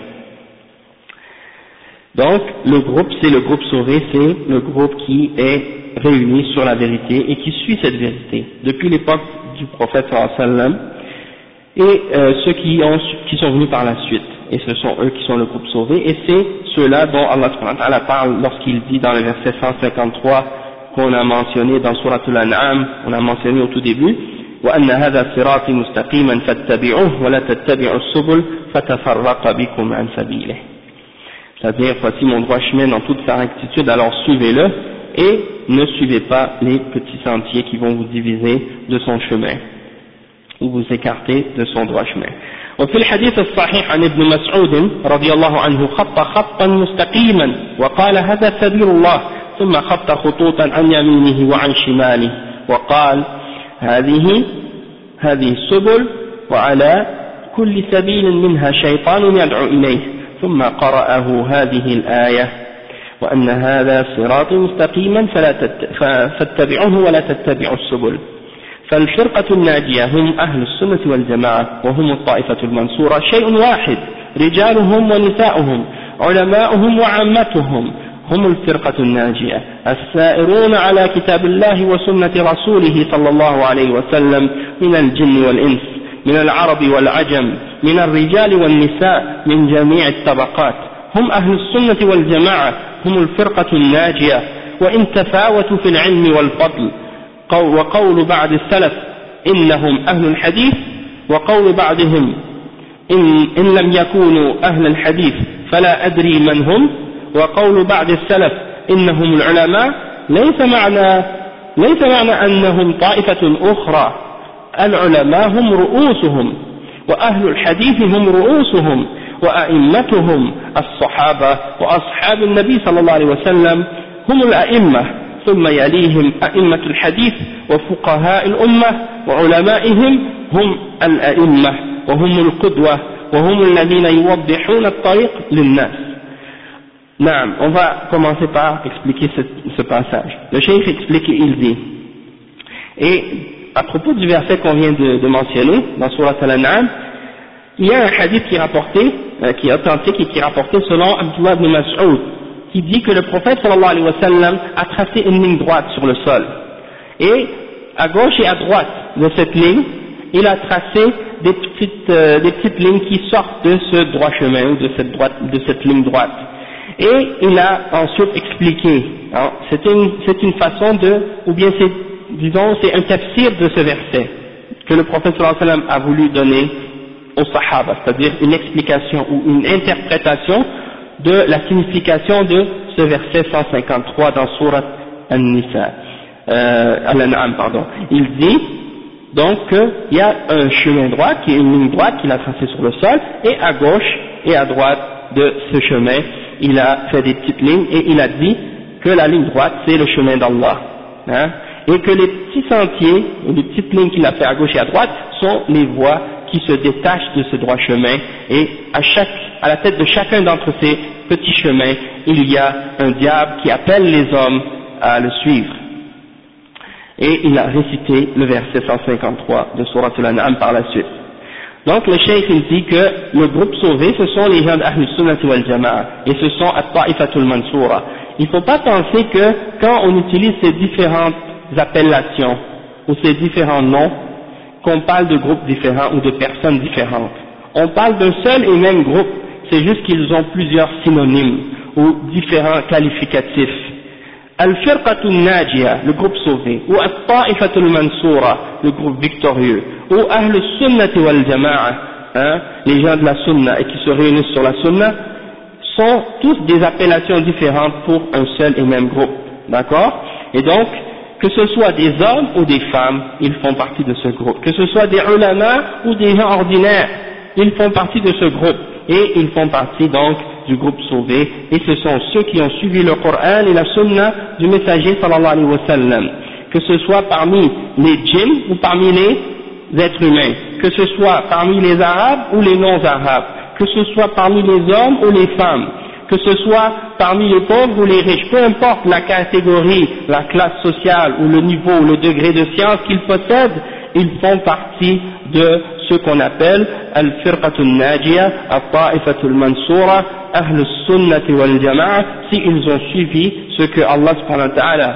Donc, le groupe, c'est le groupe sauvé, c'est le groupe qui est réuni sur la vérité et qui suit cette vérité. Depuis l'époque du prophète sallallahu alayhi wa sallam, et euh, ceux qui, ont, qui sont venus par la suite, et ce sont eux qui sont le groupe sauvé, et c'est ceux-là dont Allah subhanahu wa ta'ala parle lorsqu'il dit dans le verset cent cinquante-trois qu'on a mentionné dans Surat Al-An'am, on a mentionné au tout début, وَأَنَّ هَذَا صِرَاطِ مُسْتَقِيمًا فَاتَّبِعُوهُ وَلَا تَتَّبِعُوا السُّبُلَ فَتَفَرَّقَ بِكُمْ عَنْ سَبِيلِهِ. C'est-à-dire, voici mon droit chemin dans toute sa rectitude, alors suivez-le, et ne suivez pas les petits sentiers qui vont vous diviser de son chemin, ou vous écarter de son droit chemin. وفي الحديث الصحيح عن ابن مسعود رضي الله عنه خط خطا مستقيما وقال هذا سبيل الله ثم خط خطوطا عن يمينه وعن شماله وقال هذه هذه السبل وعلى كل سبيل منها شيطان يدعو إليه ثم قرأه هذه الآية وأن هذا صراط مستقيما فلا تت... فاتبعوه ولا تتبعوا السبل. فالفرقة الناجية هم أهل السنة والجماعة وهم الطائفة المنصورة شيء واحد رجالهم ونساؤهم علماؤهم وعامتهم هم الفرقة الناجية السائرون على كتاب الله وسنة رسوله صلى الله عليه وسلم من الجن والإنس من العرب والعجم من الرجال والنساء من جميع الطبقات هم أهل السنة والجماعة هم الفرقة الناجية وإن تفاوتوا في العلم والفضل وقول بعض السلف إنهم أهل الحديث وقول بعضهم إن, إن لم يكونوا أهل الحديث فلا أدري من هم وقول بعض السلف إنهم العلماء ليس معنى ليس معنى أنهم طائفة أخرى العلماء هم رؤوسهم وأهل الحديث هم رؤوسهم وأئمتهم الصحابة وأصحاب النبي صلى الله عليه وسلم هم الأئمة ثم يليهم أئمة الحديث وفقهاء الأمة وعلمائهم هم الأئمة وهم القدوة وهم الذين يوضحون الطريق للناس. نعم, on va commencer par expliquer ce, ce passage. Le cheikh explique et il dit, et à propos du verset qu'on vient de, de mentionner dans Surat Al-An'am, il y a un hadith qui est rapporté, euh, qui est authentique et qui est rapporté selon Abdullah ibn Mas'ud, qui dit que le prophète sallallahu alayhi wa sallam a tracé une ligne droite sur le sol. Et à gauche et à droite de cette ligne, il a tracé des petites, euh, des petites lignes qui sortent de ce droit chemin ou de cette, droite, de cette ligne droite. Et il a ensuite expliqué, hein, c'est une, c'est une façon de, ou bien c'est, disons, c'est un tafsir de ce verset que le prophète sallallahu alayhi wa sallam a voulu donner aux sahaba, c'est-à-dire une explication ou une interprétation de la signification de ce verset cent cinquante-trois dans Surat An-Nisa, euh, Al-An'am, pardon. Il dit donc qu'il y a un chemin droit qui est une ligne droite qu'il a tracée sur le sol, et à gauche et à droite de ce chemin il a fait des petites lignes et il a dit que la ligne droite c'est le chemin d'Allah, hein, et que les petits sentiers ou les petites lignes qu'il a fait à gauche et à droite sont les voies qui se détachent de ce droit chemin, et à chaque, à la tête de chacun d'entre ces petits chemins, il y a un diable qui appelle les hommes à le suivre. Et il a récité le verset cent cinquante-trois de Surat Al-An'am par la suite. Donc le cheikh il dit que le groupe sauvé, ce sont les gens d'Ahl Sunnah wal Jama'a, et ce sont At-Ta'ifatul Mansura. Il ne faut pas penser que quand on utilise ces différentes appellations, ou ces différents noms, qu'on parle de groupes différents ou de personnes différentes. On parle d'un seul et même groupe, c'est juste qu'ils ont plusieurs synonymes ou différents qualificatifs. Al-Firqatul Najiyah, le groupe sauvé, ou At-Ta'ifatul Mansura, le groupe victorieux, ou Ahl Sunnati wal Jama'a, hein, les gens de la Sunna et qui se réunissent sur la Sunna, sont tous des appellations différentes pour un seul et même groupe, d'accord? Et donc, que ce soit des hommes ou des femmes, ils font partie de ce groupe. Que ce soit des ulama ou des gens ordinaires, ils font partie de ce groupe. Et ils font partie donc du groupe sauvé. Et ce sont ceux qui ont suivi le Coran et la Sunna du messager sallallahu alayhi wa sallam. Que ce soit parmi les djinns ou parmi les êtres humains. Que ce soit parmi les arabes ou les non-arabes. Que ce soit parmi les hommes ou les femmes. Que ce soit parmi les pauvres ou les riches, peu importe la catégorie, la classe sociale ou le niveau ou le degré de science qu'ils possèdent, ils font partie de ce qu'on appelle Al-Firqatul Najiyah, Al-Ta'ifatul Mansura, Ahl Sunnati wal Jama'a, si ils ont suivi ce que Allah subhanahu wa ta'ala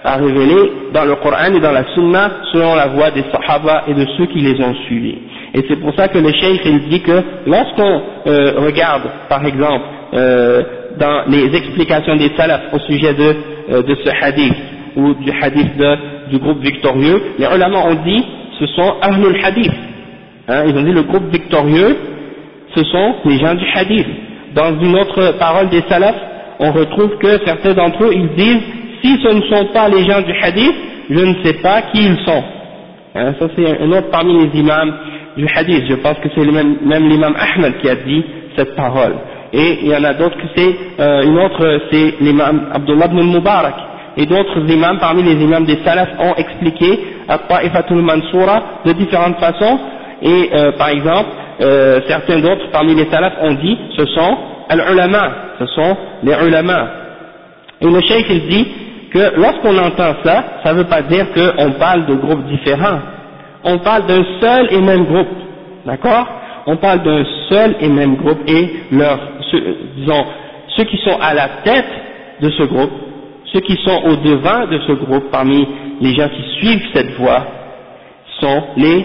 a révélé dans le Coran et dans la Sunna selon la voie des Sahaba et de ceux qui les ont suivis. Et c'est pour ça que le Cheikh il dit que lorsqu'on euh, regarde par exemple euh, dans les explications des salafs au sujet de, euh, de ce hadith ou du hadith de, du groupe victorieux, les ulama ont dit ce sont Ahlul Hadith. Hein, ils ont dit le groupe victorieux, ce sont les gens du hadith. Dans une autre parole des salafs, on retrouve que certains d'entre eux, ils disent, si ce ne sont pas les gens du hadith, je ne sais pas qui ils sont. Hein, ça c'est un autre parmi les imams du hadith. Je pense que c'est même, même l'imam Ahmed qui a dit cette parole. Et il y en a d'autres que c'est, euh, une autre, c'est l'imam Abdullah ibn Mubarak. Et d'autres imams, parmi les imams des salafs, ont expliqué At-Ta'ifatul Mansoura de différentes façons. Et euh, par exemple, euh, certains d'autres parmi les salafs ont dit ce sont al-ulama, ce sont les ulama. Et le cheikh il dit que lorsqu'on entend ça, ça ne veut pas dire qu'on parle de groupes différents, on parle d'un seul et même groupe, d'accord? On parle d'un seul et même groupe et leurs, ceux, disons, ceux qui sont à la tête de ce groupe, ceux qui sont au devant de ce groupe parmi les gens qui suivent cette voie sont les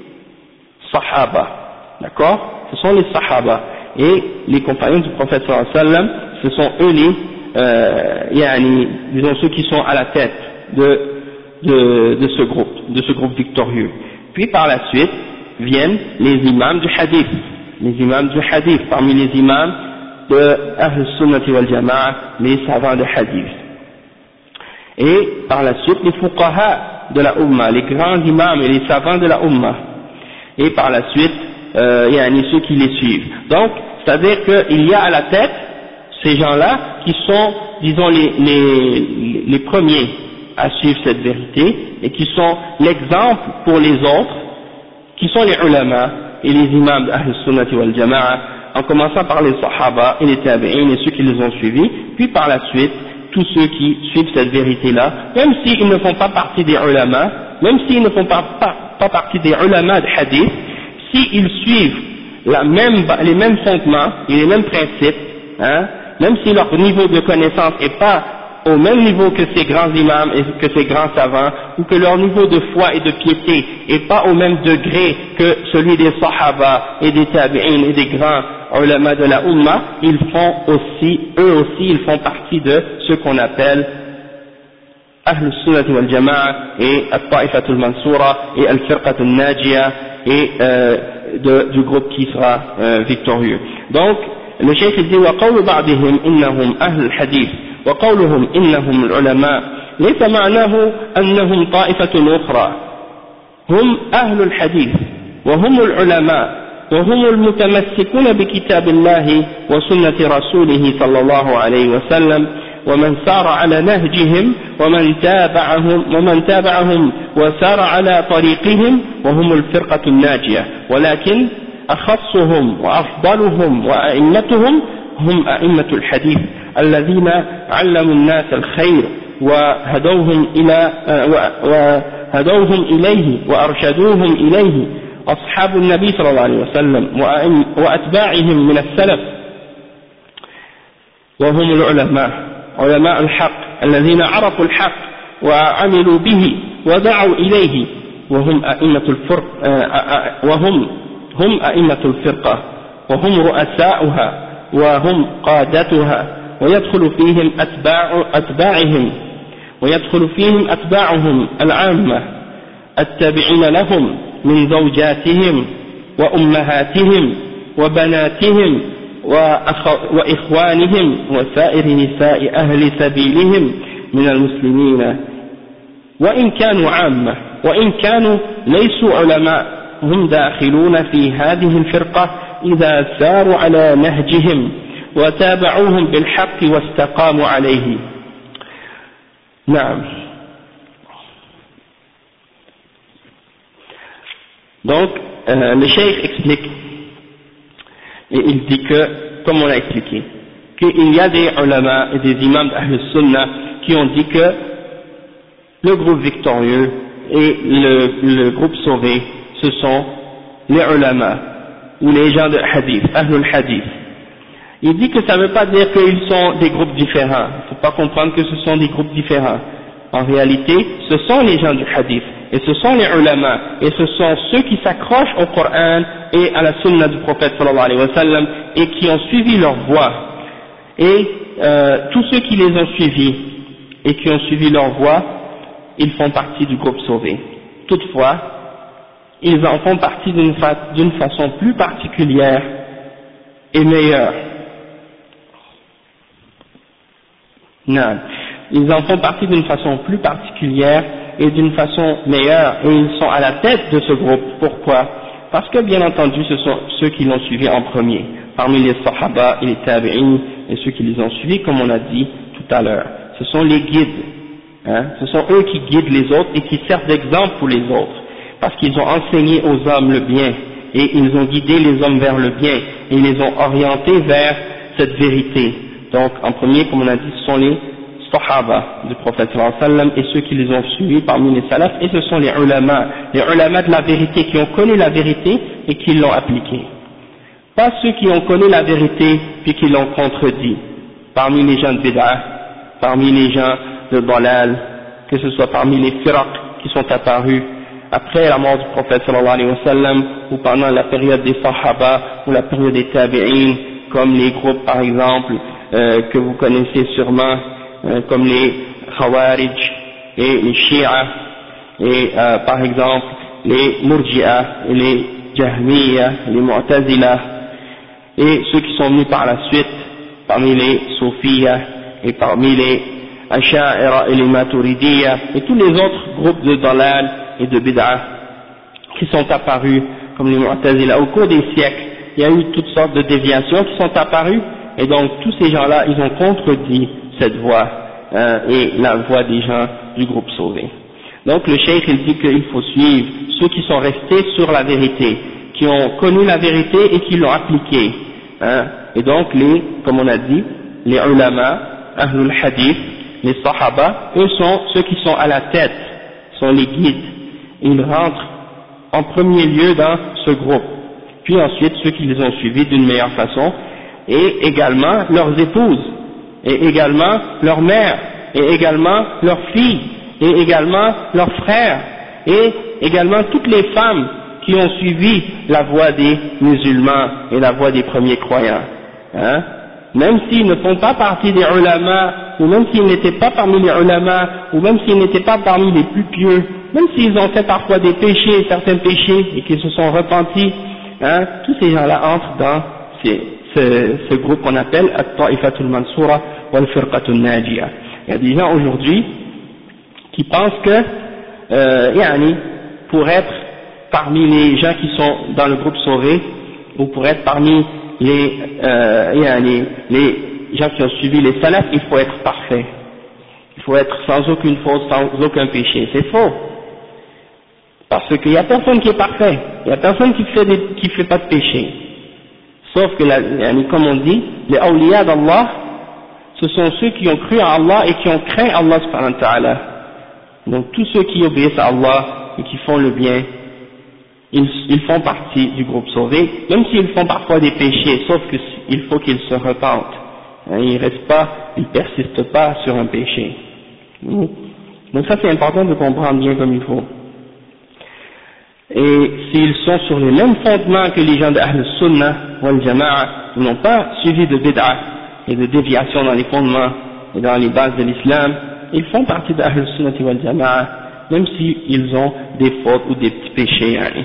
Sahaba, d'accord? Ce sont les Sahaba et les compagnons du prophète sallallahu alayhi wa sallam, ce sont eux les, euh, yani, disons ceux qui sont à la tête de, de, de ce groupe, de ce groupe victorieux. Puis par la suite viennent les imams du hadith, les imams du hadith, parmi les imams de Ahl Sunnati wal Jama'a, les savants de hadith. Et par la suite les fuqaha de la Ummah, les grands imams et les savants de la Ummah. Et par la suite, euh, il y a ceux qui les suivent. Donc, c'est-à-dire qu'il y a à la tête ces gens-là qui sont, disons, les, les, les premiers à suivre cette vérité et qui sont l'exemple pour les autres, qui sont les ulama et les imams d'Ahl Sunnati wal Jama'a, en commençant par les Sahaba et les Tabi'in et ceux qui les ont suivis, puis par la suite, tous ceux qui suivent cette vérité-là, même s'ils ne font pas partie des ulama, même s'ils ne font pas, pas, pas partie des ulama de hadith, s'ils suivent la même, les mêmes fondements et les mêmes principes, hein, même si leur niveau de connaissance n'est pas au même niveau que ces grands imams et que ces grands savants, ou que leur niveau de foi et de piété n'est pas au même degré que celui des Sahaba et des Tabi'in et des grands ulama de la Ummah, ils font aussi, eux aussi, ils font partie de ce qu'on appelle Ahl Sunnati wal Jama'a et At-Ta'ifatul Mansoura et Al-Firqatul Najiyah et euh, de, du groupe qui sera euh, victorieux. Donc, le cheikh dit وقول بعضهم إنهم أهل الحديث وقولهم إنهم العلماء ليس معناه أنهم طائفة أخرى، هم أهل الحديث وهم العلماء وهم المتمسكون بكتاب الله وسنة رسوله صلى الله عليه وسلم، ومن سار على نهجهم ومن تابعهم ومن تابعهم وسار على طريقهم وهم الفرقة الناجية، ولكن أخصهم وأفضلهم وأئمتهم هم أئمة الحديث الذين علموا الناس الخير وهدوهم إلى وهدوهم إليه وأرشدوهم إليه، أصحاب النبي صلى الله عليه وسلم وأتباعهم من السلف، وهم العلماء علماء الحق الذين عرفوا الحق وعملوا به ودعوا إليه، وهم أئمة الفرق وهم هم أئمة الفرقة وهم رؤساؤها وهم قادتها، ويدخل فيهم أتباع أتباعهم ويدخل فيهم أتباعهم العامة التابعين لهم من زوجاتهم وأمهاتهم وبناتهم وإخوانهم وسائر نساء أهل سبيلهم من المسلمين، وإن كانوا عامة وإن كانوا ليسوا علماء، هم داخلون في هذه الفرقة إذا ساروا على نهجهم وتابعوهم بالحق واستقاموا عليه. نعم. Donc, euh, le cheikh explique, et il dit que, comme on l'a expliqué, qu'il y a des ulama et des imams d'Ahl Sunnah qui ont dit que le groupe victorieux et le, le groupe sauvé, ce sont les ulama, ou les gens de hadith, Ahlul Hadith. Il dit que ça ne veut pas dire qu'ils sont des groupes différents, il ne faut pas comprendre que ce sont des groupes différents. En réalité, ce sont les gens du hadith, et ce sont les ulama, et ce sont ceux qui s'accrochent au Coran et à la sunna du prophète sallallahu alayhi wa sallam, et qui ont suivi leur voie. Et euh, tous ceux qui les ont suivis, et qui ont suivi leur voie, ils font partie du groupe sauvé. Toutefois, ils en font partie d'une fa d'une façon plus particulière et meilleure. Non. Ils en font partie d'une façon plus particulière et d'une façon meilleure, et ils sont à la tête de ce groupe. Pourquoi? Parce que bien entendu ce sont ceux qui l'ont suivi en premier, parmi les sahaba et les tabi'in, et ceux qui les ont suivis comme on a dit tout à l'heure. Ce sont les guides, hein? Ce sont eux qui guident les autres et qui servent d'exemple pour les autres, parce qu'ils ont enseigné aux hommes le bien, et ils ont guidé les hommes vers le bien, et ils les ont orientés vers cette vérité. Donc en premier, comme on a dit, ce sont les sahaba du prophète sallallahu alayhi wa sallam et ceux qui les ont suivis parmi les salafs, et ce sont les ulama, les ulama de la vérité qui ont connu la vérité et qui l'ont appliquée. Pas ceux qui ont connu la vérité puis qui l'ont contredit, parmi les gens de bid'ah, parmi les gens de dalal, que ce soit parmi les firaq qui sont apparus après la mort du prophète sallallahu alayhi wa sallam, ou pendant la période des sahaba ou la période des tabi'in, comme les groupes par exemple euh, que vous connaissez sûrement, euh, comme les Khawarij et les Shia, et euh, par exemple les Murji'a et les Jahmiya, les Mu'tazila, et ceux qui sont venus par la suite parmi les Soufiyya et parmi les Asha'ira et les Maturidiyya et tous les autres groupes de dalal et de bid'ah qui sont apparus comme les Mu'tazila. Au cours des siècles, il y a eu toutes sortes de déviations qui sont apparues, et donc tous ces gens-là, ils ont contredit cette voie euh, et la voie des gens du groupe sauvé. Donc le cheikh il dit qu'il faut suivre ceux qui sont restés sur la vérité, qui ont connu la vérité et qui l'ont appliquée, hein. Et donc les, comme on a dit, les ulama, ahlul hadith, les sahaba, eux sont ceux qui sont à la tête, sont les guides. Ils rentrent en premier lieu dans ce groupe, puis ensuite ceux qui les ont suivis d'une meilleure façon, et également leurs épouses, et également leurs mères, et également leurs filles, et également leurs frères, et également toutes les femmes qui ont suivi la voie des musulmans et la voie des premiers croyants, hein? Même s'ils ne font pas partie des ulama, ou même s'ils n'étaient pas parmi les ulama, ou même s'ils n'étaient pas parmi les plus pieux, même s'ils ont fait parfois des péchés, certains péchés, et qu'ils se sont repentis, hein, tous ces gens-là entrent dans ces, ce, ce groupe qu'on appelle At-Ta'ifatul Mansoura wal-Firqatul Najiyah. Il y a des gens aujourd'hui qui pensent que, euh, yani, pour être parmi les gens qui sont dans le groupe sauvé, ou pour être parmi les, euh, yani, les gens qui ont suivi les salafs, il faut être parfait. Il faut être sans aucune faute, sans aucun péché. C'est faux. Parce qu'il n'y a personne qui est parfait. Il n'y a personne qui fait des, qui fait pas de péché. Sauf que, la, comme on dit, les awliya d'Allah, ce sont ceux qui ont cru à Allah et qui ont craint Allah subhanahu wa ta'ala. Donc tous ceux qui obéissent à Allah et qui font le bien, ils, ils font partie du groupe sauvé, même s'ils font parfois des péchés, sauf qu'il faut qu'ils se repentent. Hein, ils ne restent pas, ils ne persistent pas sur un péché. Donc ça c'est important de comprendre bien comme il faut. Et s'ils sont sur les mêmes fondements que les gens de Ahl Sunnah wal Jama'a, ils n'ont pas suivi de bid'ah et de déviation dans les fondements et dans les bases de l'islam, ils font partie de Ahl Sunnah wal Jama'a, même s'ils ont des fautes ou des petits péchés. Hein.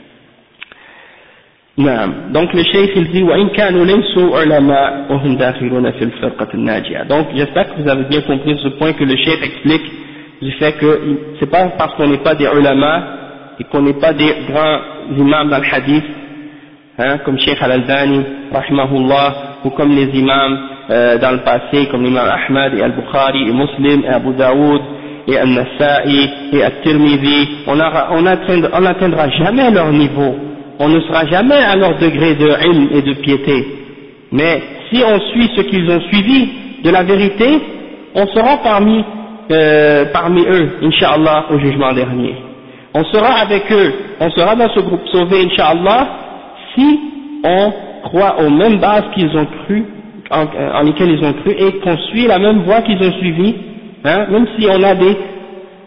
Donc le cheikh il dit وَإِنْ كَانُوا لَيْسُوا عُلَمَاء وَهُمْ دَاخِلُونَ فِي الْفِرْقَةِ النَّاجِيَةِ. Donc j'espère que vous avez bien compris ce point que le cheikh explique du fait que c'est pas parce qu'on n'est pas des ulama et qu'on n'est pas des grands imams dans le hadith, hein, comme Cheikh Al-Albani, rahimahullah, ou comme les imams euh, dans le passé, comme l'imam Ahmad et Al-Bukhari et Muslim et Abu Daoud et Al-Nasa'i et Al-Tirmidhi, on n'atteindra jamais leur niveau, on ne sera jamais à leur degré de ilm et de piété. Mais si on suit ce qu'ils ont suivi de la vérité, on sera parmi, euh, parmi eux, Inch'Allah, au jugement dernier. On sera avec eux, on sera dans ce groupe sauvé, Inch'Allah, si on croit aux mêmes bases qu'ils ont cru, en, en lesquelles ils ont cru, et qu'on suit la même voie qu'ils ont suivie, hein, même si on a des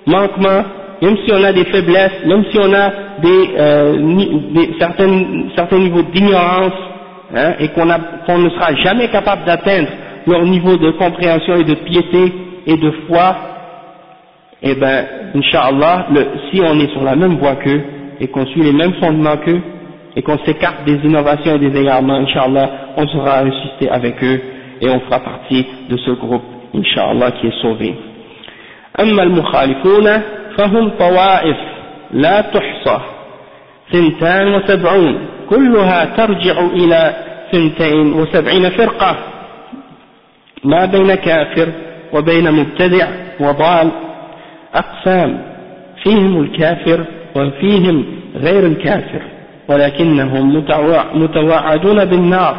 manquements, même si on a des faiblesses, même si on a des, euh, des certains, certains niveaux d'ignorance, hein, et qu'on qu'on ne sera jamais capable d'atteindre leur niveau de compréhension et de piété et de foi, eh ben, Inch'Allah, le, si on est sur la même voie qu'eux, et qu'on suit les mêmes fondements qu'eux, et qu'on s'écarte des innovations et des égarements, Inch'Allah, on sera ressuscité avec eux, et on fera partie de ce groupe, Inch'Allah, qui est sauvé. أما المخالفون فهم طوائف لا تحصى ثنتان وسبعون كلها ترجع إلى ثنتين وسبعين فرقة ما بين كافر وبين مبتدع وضال أقسام فيهم الكافر وفيهم غير الكافر ولكنهم متوعدون بالنار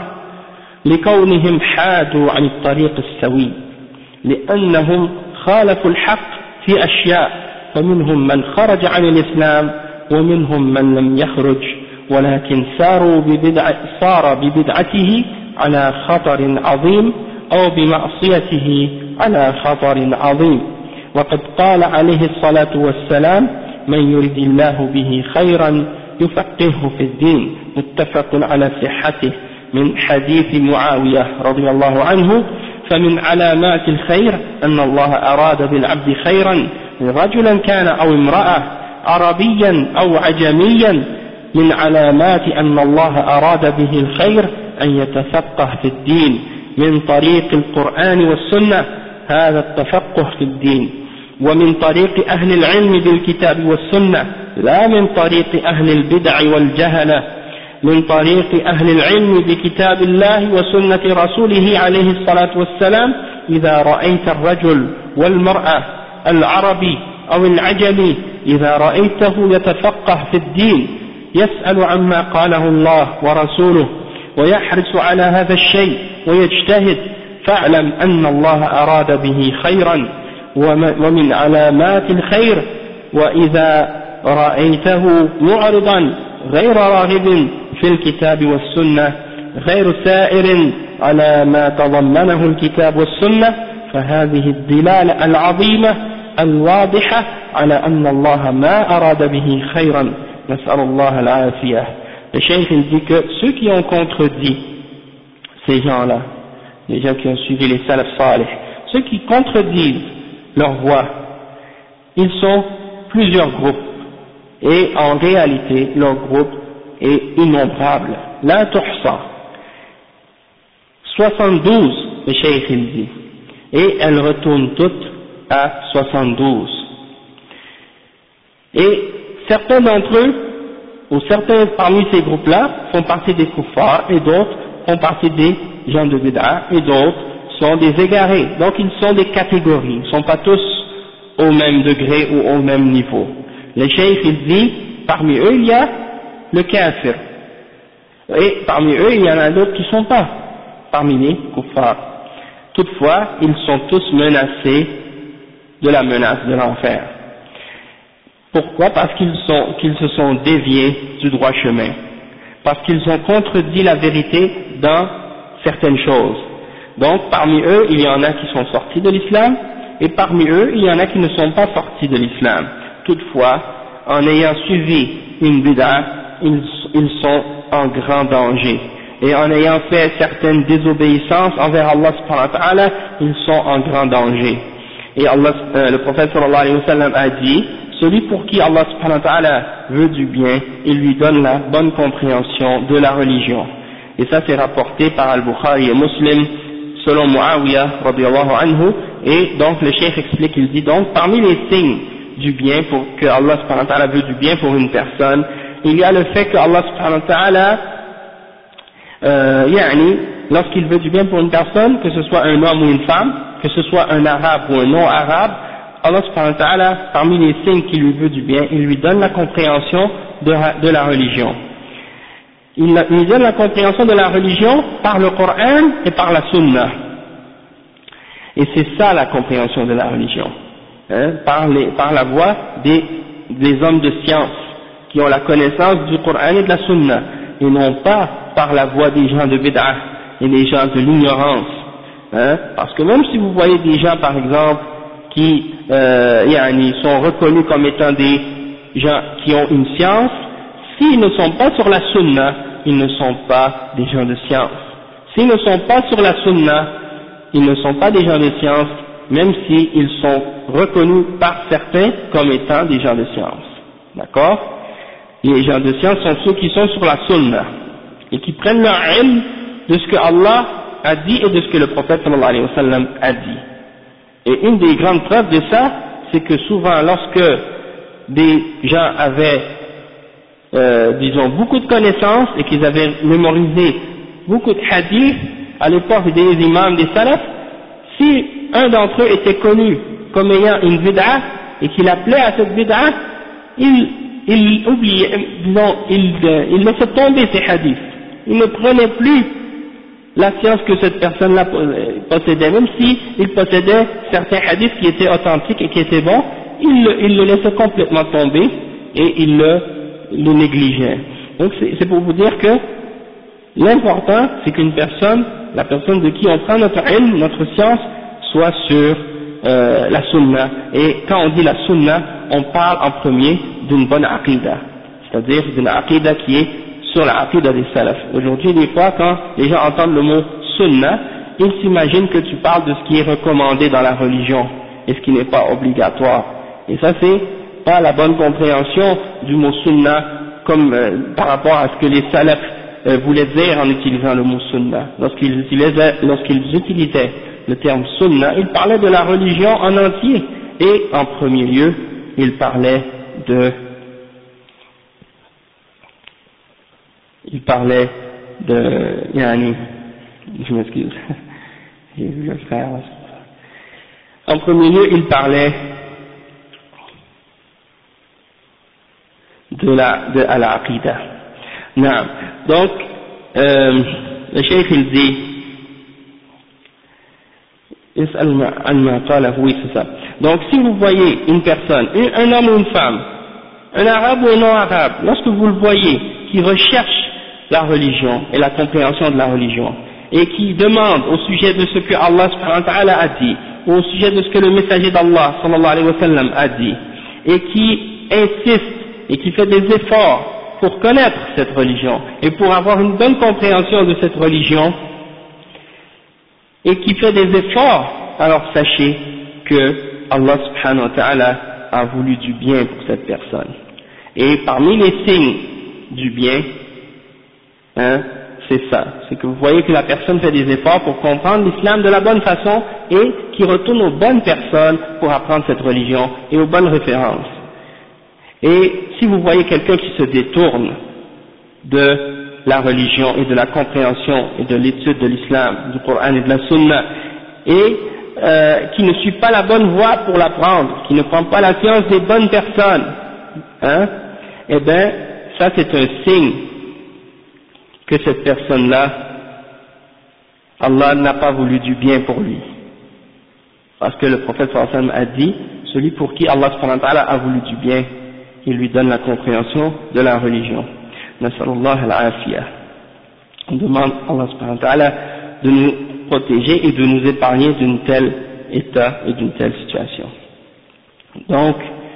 لكونهم حادوا عن الطريق السوي لأنهم خالفوا الحق في أشياء فمنهم من خرج عن الإسلام ومنهم من لم يخرج ولكن ساروا ببدع صار ببدعته على خطر عظيم أو بمعصيته على خطر عظيم وقد قال عليه الصلاة والسلام من يرد الله به خيرا يفقهه في الدين متفق على صحته من حديث معاوية رضي الله عنه فمن علامات الخير أن الله أراد بالعبد خيرا رجلا كان أو امرأة عربيا أو عجميا من علامات أن الله أراد به الخير أن يتفقه في الدين من طريق القرآن والسنة هذا التفقه في الدين ومن طريق أهل العلم بالكتاب والسنة لا من طريق أهل البدع والجهلة من طريق أهل العلم بكتاب الله وسنة رسوله عليه الصلاة والسلام إذا رأيت الرجل والمرأة العربي أو العجمي إذا رأيته يتفقه في الدين يسأل عما قاله الله ورسوله ويحرص على هذا الشيء ويجتهد فاعلم أن الله أراد به خيرا ومن علامات الخير وإذا رأيته معرضا غير راغب في الكتاب والسنة غير سائر على ما تضمنه الكتاب والسنة فهذه الدلالة العظيمة الواضحة على أن الله ما أراد به خيرا نسأل الله العافية. Le cheikh il dit que ceux qui ont contredit ces gens-là, les gens qui ont suivi les salaf salih, ceux qui contredisent leur voie, ils sont plusieurs groupes et en réalité leur groupe est innombrable. La tuhsa, soixante-douze, le cheikh il dit, et elles retournent toutes à soixante-douze. Et certains d'entre eux, ou certains parmi ces groupes-là, font partie des kuffars et d'autres font partie des gens de bid'a et d'autres sont des égarés. Donc ils sont des catégories, ils ne sont pas tous au même degré ou au même niveau. Le cheikh il dit, parmi eux il y a le kafir, et parmi eux il y en a d'autres qui ne sont pas parmi les kuffars. Toutefois, ils sont tous menacés de la menace de l'enfer. Pourquoi? Parce qu'ils sont, qu'ils se sont déviés du droit chemin, parce qu'ils ont contredit la vérité dans certaines choses. Donc parmi eux il y en a qui sont sortis de l'islam et parmi eux il y en a qui ne sont pas sortis de l'islam. Toutefois, en ayant suivi une bid'a, ils, ils sont en grand danger, et en ayant fait certaines désobéissances envers Allah subhanahu wa ta'ala, ils sont en grand danger. Et Allah, euh, le prophète sallallahu alayhi wa sallam a dit, celui pour qui Allah subhanahu wa ta'ala veut du bien, il lui donne la bonne compréhension de la religion. Et ça c'est rapporté par Al-Bukhari et Muslim selon Muawiyah radiyallahu anhu. Et donc le cheikh explique, il dit donc parmi les signes du bien, pour que Allah subhanahu wa ta'ala veut du bien pour une personne, il y a le fait que Allah subhanahu wa ta'ala euh, yani, lorsqu'il veut du bien pour une personne, que ce soit un homme ou une femme, que ce soit un arabe ou un non-arabe, Allah subhanahu wa ta'ala, parmi les signes qu'il lui veut du bien, il lui donne la compréhension de, de la religion. Il lui donne la compréhension de la religion par le Coran et par la Sunna. Et c'est ça la compréhension de la religion, hein, par, les, par la voie des, des hommes de science qui ont la connaissance du Coran et de la Sunna, et non pas par la voie des gens de bid'ah et des gens de l'ignorance. Hein, parce que même si vous voyez des gens par exemple qui euh, yani, sont reconnus comme étant des gens qui ont une science, s'ils ne sont pas sur la sunna, ils ne sont pas des gens de science. S'ils ne sont pas sur la sunna, ils ne sont pas des gens de science, même s'ils sont reconnus par certains comme étant des gens de science. D'accord? Les gens de science sont ceux qui sont sur la sunna et qui prennent leur ilm de ce que Allah a dit et de ce que le prophète sallallahu alayhi wa sallam a dit. Et une des grandes preuves de ça, c'est que souvent lorsque des gens avaient, euh, disons, beaucoup de connaissances et qu'ils avaient mémorisé beaucoup de hadiths à l'époque des imams, des salafs, si un d'entre eux était connu comme ayant une bid'a et qu'il appelait à cette bid'a, il, il oubliait, disons, il, il laissait tomber ces hadiths. Il ne prenait plus la science que cette personne-là possédait, même si il possédait certains hadiths qui étaient authentiques et qui étaient bons, il le, il le laissait complètement tomber et il le, le négligeait. Donc c'est pour vous dire que l'important, c'est qu'une personne, la personne de qui on prend notre ilm, notre science, soit sur euh, la sunna. Et quand on dit la sunna, on parle en premier d'une bonne aqidah, c'est-à-dire d'une aqidah qui est sur la aqidah des salafs. Aujourd'hui, des fois, quand les gens entendent le mot sunna, ils s'imaginent que tu parles de ce qui est recommandé dans la religion et ce qui n'est pas obligatoire. Et ça, c'est pas la bonne compréhension du mot sunna comme euh, par rapport à ce que les salafs euh, voulaient dire en utilisant le mot sunna. Lorsqu'ils utilisaient, lorsqu'ils utilisaient le terme sunna, ils parlaient de la religion en entier et en premier lieu, ils parlaient de il parlait de yani, je m'excuse, j'ai vu le frère. En premier lieu, il parlait de la de à la aqidah. Non. Donc, euh, le cheikh il dit, oui c'est ça. Donc, si vous voyez une personne, un homme ou une femme, un arabe ou un non-arabe, lorsque vous le voyez, qui recherche la religion et la compréhension de la religion, et qui demande au sujet de ce que Allah subhanahu wa ta'ala a dit, ou au sujet de ce que le messager d'Allah sallallahu alayhi wa sallam a dit, et qui insiste et qui fait des efforts pour connaître cette religion et pour avoir une bonne compréhension de cette religion, et qui fait des efforts, alors sachez que Allah subhanahu wa ta'ala a voulu du bien pour cette personne. Et parmi les signes du bien, hein, c'est ça, c'est que vous voyez que la personne fait des efforts pour comprendre l'islam de la bonne façon et qui retourne aux bonnes personnes pour apprendre cette religion et aux bonnes références. Et si vous voyez quelqu'un qui se détourne de la religion et de la compréhension et de l'étude de l'islam, du Coran et de la Sunna, et euh, qui ne suit pas la bonne voie pour l'apprendre, qui ne prend pas la science des bonnes personnes, hein, eh bien, ça c'est un signe que cette personne-là, Allah n'a pas voulu du bien pour lui. Parce que le prophète sallallahu alayhi wa sallam a dit, celui pour qui Allah subhanahu wa ta'ala a voulu du bien, il lui donne la compréhension de la religion. Nasallallahu al-afiyah. On demande à Allah subhanahu wa ta'ala de nous protéger et de nous épargner d'un tel état et d'une telle situation. Donc,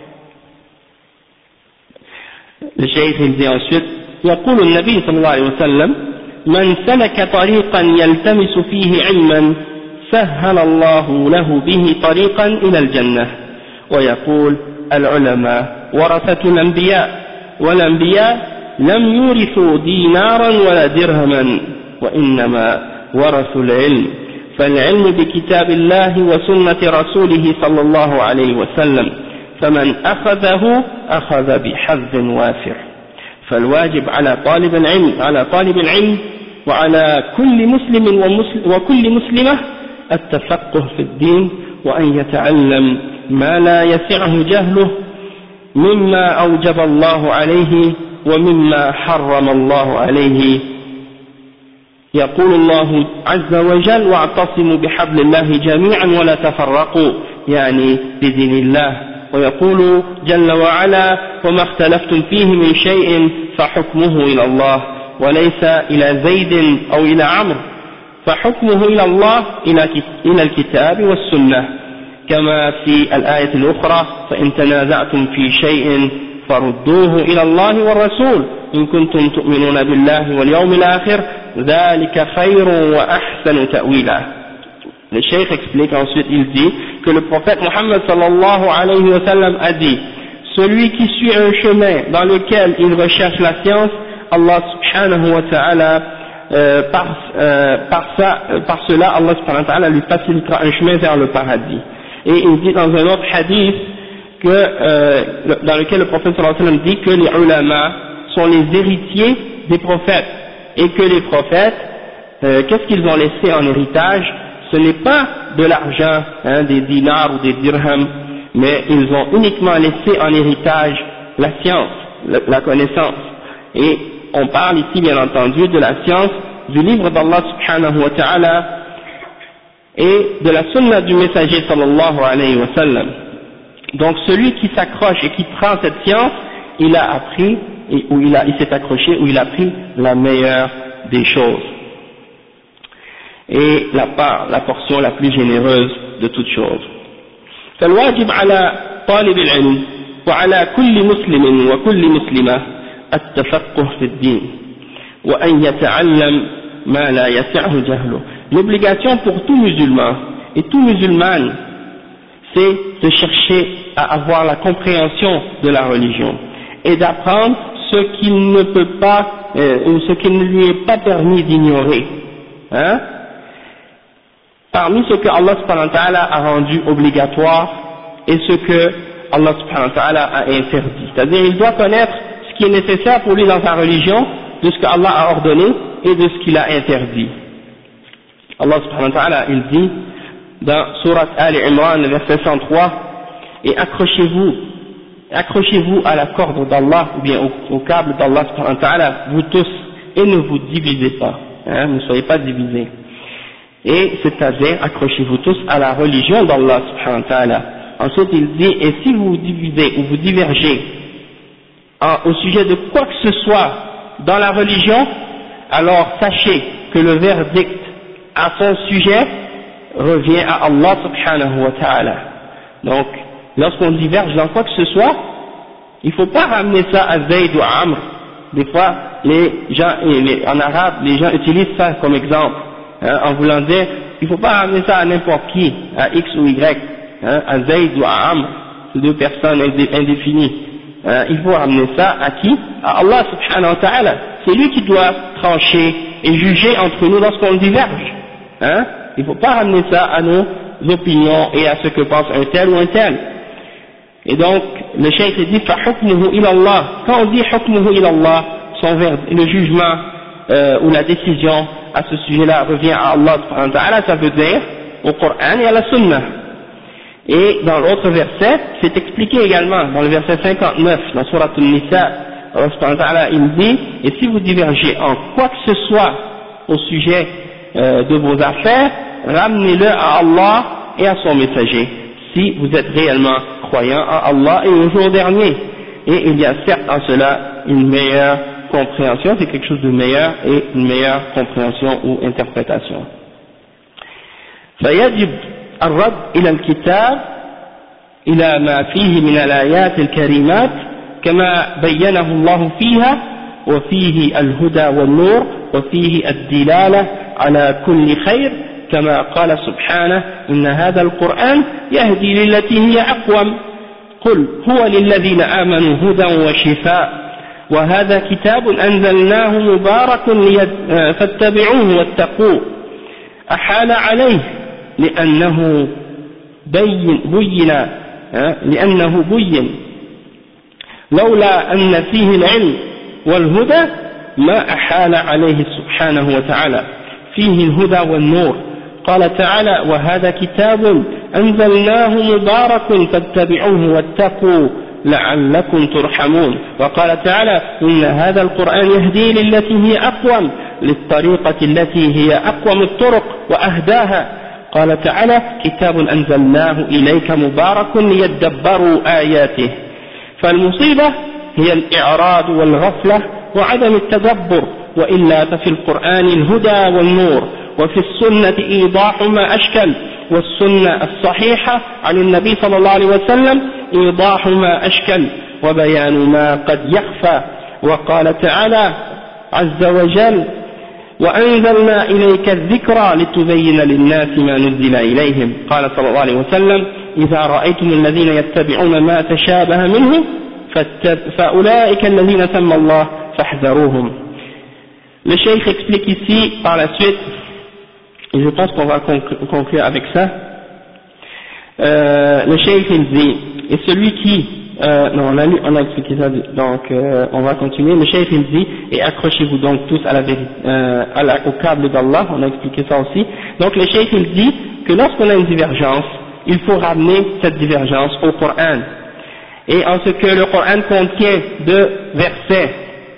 le cheikh il dit ensuite, يقول النبي صلى الله عليه وسلم من سلك طريقا يلتمس فيه علما سهل الله له به طريقا إلى الجنة. ويقول العلماء ورثة الأنبياء والأنبياء لم يورثوا دينارا ولا درهما وإنما ورثوا العلم فالعلم بكتاب الله وسنة رسوله صلى الله عليه وسلم فمن أخذه أخذ بحظ وافر. فالواجب على طالب العلم على طالب العلم وعلى كل مسلم وكل مسلمة التفقه في الدين وأن يتعلم ما لا يسعه جهله مما أوجب الله عليه ومما حرم الله عليه. يقول الله عز وجل واعتصموا بحبل الله جميعا ولا تفرقوا، يعني بدين الله. ويقول جل وعلا وما اختلفتم فيه من شيء فحكمه إلى الله وليس إلى زيد أو إلى عمرو فحكمه إلى الله إلى الكتاب والسنة. كما في الآية الأخرى فإن تنازعتم في شيء فردوه إلى الله والرسول إن كنتم تؤمنون بالله واليوم الآخر ذلك خير وأحسن تأويلا. Le cheikh explique ensuite, il dit que le prophète Mohammed sallallahu alayhi wa sallam a dit: celui qui suit un chemin dans lequel il recherche la science, Allah subhanahu wa ta'ala euh, par, euh, par, ça, euh, par cela Allah subhanahu wa ta'ala lui facilitera un chemin vers le paradis. Et il dit dans un autre hadith que, euh, dans lequel le prophète sallallahu alayhi wa sallam dit que les ulama sont les héritiers des prophètes et que les prophètes, euh, qu'est-ce qu'ils ont laissé en héritage? Ce n'est pas de l'argent, hein, des dinars ou des dirhams, mais ils ont uniquement laissé en héritage la science, la, la connaissance. Et on parle ici bien entendu de la science du livre d'Allah subhanahu wa ta'ala et de la sunna du messager sallallahu alayhi wa sallam. Donc celui qui s'accroche et qui prend cette science, il a appris, ou il, a, il s'est accroché, ou il a pris la meilleure des choses. Et la part, la portion la plus généreuse de toutes choses. فالواجب على طالب العلم وعلى كل مسلم وكل مسلمة التفقه في الدين وأن يتعلم ما لا يسعه جهله. L'obligation pour tout musulman et tout musulmane, c'est de chercher à avoir la compréhension de la religion et d'apprendre ce qu'il ne peut pas, euh, ou ce qu'il ne lui est pas permis d'ignorer. Hein? Parmi ce que Allah subhanahu wa ta'ala a rendu obligatoire et ce que Allah subhanahu wa ta'ala a interdit. C'est-à-dire, il doit connaître ce qui est nécessaire pour lui dans sa religion, de ce que Allah a ordonné et de ce qu'il a interdit. Allah subhanahu wa ta'ala, il dit dans Surat Al-Imran, le verset cent trois, et accrochez-vous, accrochez-vous à la corde d'Allah, ou bien au, au câble d'Allah subhanahu wa ta'ala, vous tous, et ne vous divisez pas, hein, ne soyez pas divisés. Et c'est-à-dire, accrochez-vous tous à la religion d'Allah subhanahu wa ta'ala. Ensuite il dit, et si vous vous divisez ou vous divergez en, au sujet de quoi que ce soit dans la religion, alors sachez que le verdict à son sujet revient à Allah subhanahu wa ta'ala. Donc, lorsqu'on diverge dans quoi que ce soit, il ne faut pas ramener ça à Zayd ou à Amr. Des fois, les gens, les, en arabe, les gens utilisent ça comme exemple. Hein, en voulant dire, il ne faut pas ramener ça à n'importe qui, à X ou Y, hein, à Zayd ou à Amr, c'est deux personnes indéfinies. Hein, il faut ramener ça à qui? À Allah subhanahu wa ta'ala. C'est lui qui doit trancher et juger entre nous lorsqu'on diverge. Hein, il ne faut pas ramener ça à nos opinions et à ce que pense un tel ou un tel. Et donc, le cheikh dit, فَحُكْمُهُ إِلَى اللَّهِ. Quand on dit حُكْمُهُ إِلَى اللَّهِ, son verbe, le jugement euh, ou la décision à ce sujet-là revient à Allah subhanahu wa ta'ala, ça veut dire au Coran et à la Sunna. Et dans l'autre verset, c'est expliqué également, dans le verset cinquante-neuf, dans Surat An-Nisa, Allah subhanahu wa ta'ala, il dit, et si vous divergez en quoi que ce soit au sujet euh, de vos affaires, ramenez-le à Allah et à son messager, si vous êtes réellement croyant en Allah et au jour dernier. Et il y a certes en cela une meilleure compréhension, c'est quelque chose de meilleur et une meilleure compréhension ou interprétation. فيجب الرد إلى الكتاب إلى ما فيه من الآيات الكريمات كما بينه الله فيها وفيه الهدى والنور وفيه الدلالة على كل خير كما قال سبحانه إن هذا القرآن يهدي للتي هي أقوم قل هو للذين آمنوا هدى وشفاء وهذا كتاب أنزلناه مبارك فاتبعوه واتقوه أحال عليه لأنه بين, بين لأنه بين لولا أن فيه العلم والهدى ما أحال عليه سبحانه وتعالى فيه الهدى والنور. قال تعالى وهذا كتاب أنزلناه مبارك فاتبعوه واتقوا لعلكم ترحمون. وقال تعالى إن هذا القرآن يهدي للتي هي أقوم للطريقة التي هي أقوم الطرق وأهداها. قال تعالى كتاب أنزلناه إليك مبارك ليدبروا آياته. فالمصيبة هي الإعراض والغفلة وعدم التدبر، وإلا ففي القرآن الهدى والنور وفي السنة إيضاح ما أشكل والسنة الصحيحة عن النبي صلى الله عليه وسلم إيضاح ما أشكل وبيان ما قد يخفى. وقال تعالى عز وجل وأنزلنا إليك الذكرى لتبين للناس ما نزل إليهم. قال صلى الله عليه وسلم إذا رأيتم الذين يتبعون ما تشابه منه فأولئك الذين سمى الله فاحذروهم. Le cheikh explique ici par la suite, et je pense qu'on va conclure avec ça. Euh, le cheikh il dit, et celui qui, euh, non on a, lu, on a expliqué ça, donc euh, on va continuer. Le cheikh il dit, et accrochez-vous donc tous à la vérité, euh, à la, au câble d'Allah, on a expliqué ça aussi. Donc le cheikh il dit que lorsqu'on a une divergence, il faut ramener cette divergence au Coran. Et en ce que le Coran contient de versets,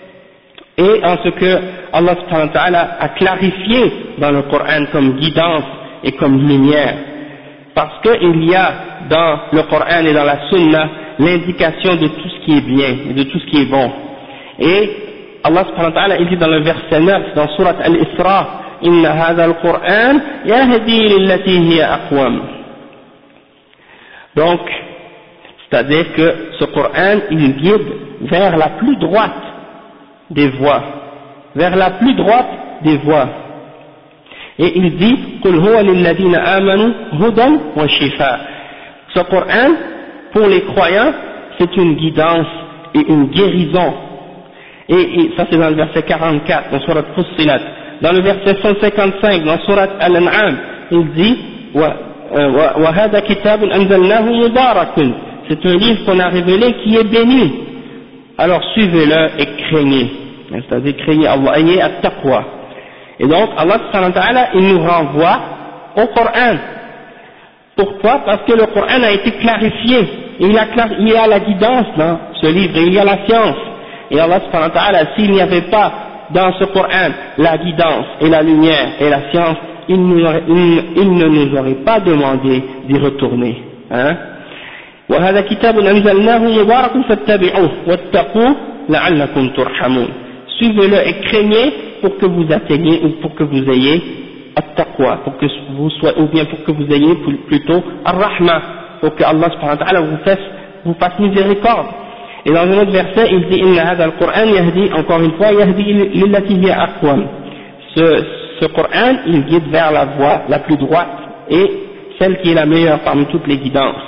et en ce que Allah subhanahu wa ta'ala a clarifié dans le Coran comme guidance et comme lumière. Parce qu'il y a dans le Coran et dans la Sunna l'indication de tout ce qui est bien et de tout ce qui est bon. Et Allah subhanahu wa ta'ala il dit dans le verset neuf, dans Surat Al-Isra, Inna hadha al-Qur'an yahdi lillati hiya aqwam. Donc, c'est-à-dire que ce Coran, il guide vers la plus droite des voies, vers la plus droite des voies. Et il dit, قُلْ هُوَ لِلَّذِينَ آمَنُوا هُدًى وَشِفَاءً. Ce Coran, pour les croyants, c'est une guidance et une guérison. Et, et ça c'est dans le verset quarante-quatre, dans Surat Fussilat. Dans le verset cent cinquante-cinq, dans Surat Al-An'am, il dit, وَهَذَا كِتَابٌ أَنزَلْنَاهُ مُبَارَكٌ. C'est un livre qu'on a révélé qui est béni. Alors suivez-le et craignez. C'est-à-dire craignez Allah, ayez at-taqwa. Et donc Allah subhanahu wa ta'ala, il nous renvoie au Coran. Pourquoi? Parce que le Coran a été clarifié. Il y a, il y a la guidance dans ce livre, et il y a la science. Et Allah subhanahu wa ta'ala, s'il n'y avait pas dans ce Coran la guidance et la lumière et la science, il, nous aurait, il, il ne nous aurait pas demandé d'y retourner. Hein? وهذا كتاب أنزلناه مبارك فاتبعوه واتقوه لعلكم ترحمون. Suivez-le et craignez pour que vous atteigniez ou pour que vous ayez at-taqwa, pour que vous soyez, ou bien pour que vous ayez plutôt ar-rahma, pour que Allah subhanahu wa ta'ala vous fasse, vous fasse miséricorde. Et dans un autre verset, il dit inna hadha al-Qur'an yahdi, encore une fois, yahdi lillati hiya aqwam. Ce, ce Coran, il guide vers la voie la plus droite et celle qui est la meilleure parmi toutes les guidances.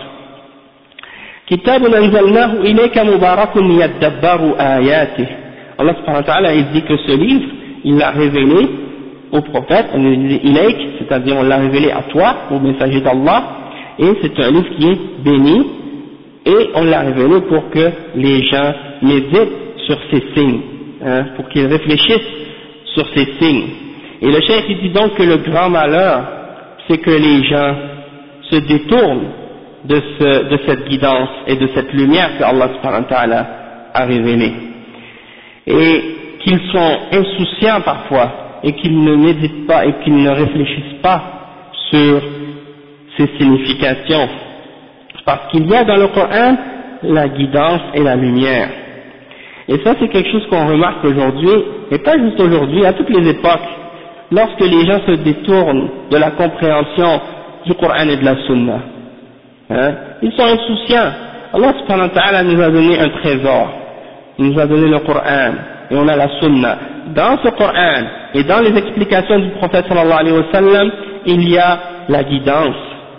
كتاب أنزلناه إليك مبارك ليدبروا آياته. Allah subhanahu wa ta'ala il dit que ce livre, il l'a révélé au prophète, إليك, c'est-à-dire on l'a révélé à toi, au messager d'Allah, et c'est un livre qui est béni, et on l'a révélé pour que les gens méditent sur ces signes, hein, pour qu'ils réfléchissent sur ces signes. Et le cheikh il dit donc que le grand malheur, c'est que les gens se détournent de, ce, de cette guidance et de cette lumière que Allah subhanahu wa ta'ala a révélée, et qu'ils sont insouciants parfois et qu'ils ne méditent pas et qu'ils ne réfléchissent pas sur ces significations, parce qu'il y a dans le Coran la guidance et la lumière. Et ça c'est quelque chose qu'on remarque aujourd'hui, et pas juste aujourd'hui, à toutes les époques, lorsque les gens se détournent de la compréhension du Coran et de la Sunna. Hein? Ils sont insouciants. Allah subhanahu wa ta'ala nous a donné un trésor, il nous a donné le Coran et on a la Sunna. Dans ce Coran et dans les explications du prophète sallallahu alayhi wa sallam, il y a la guidance,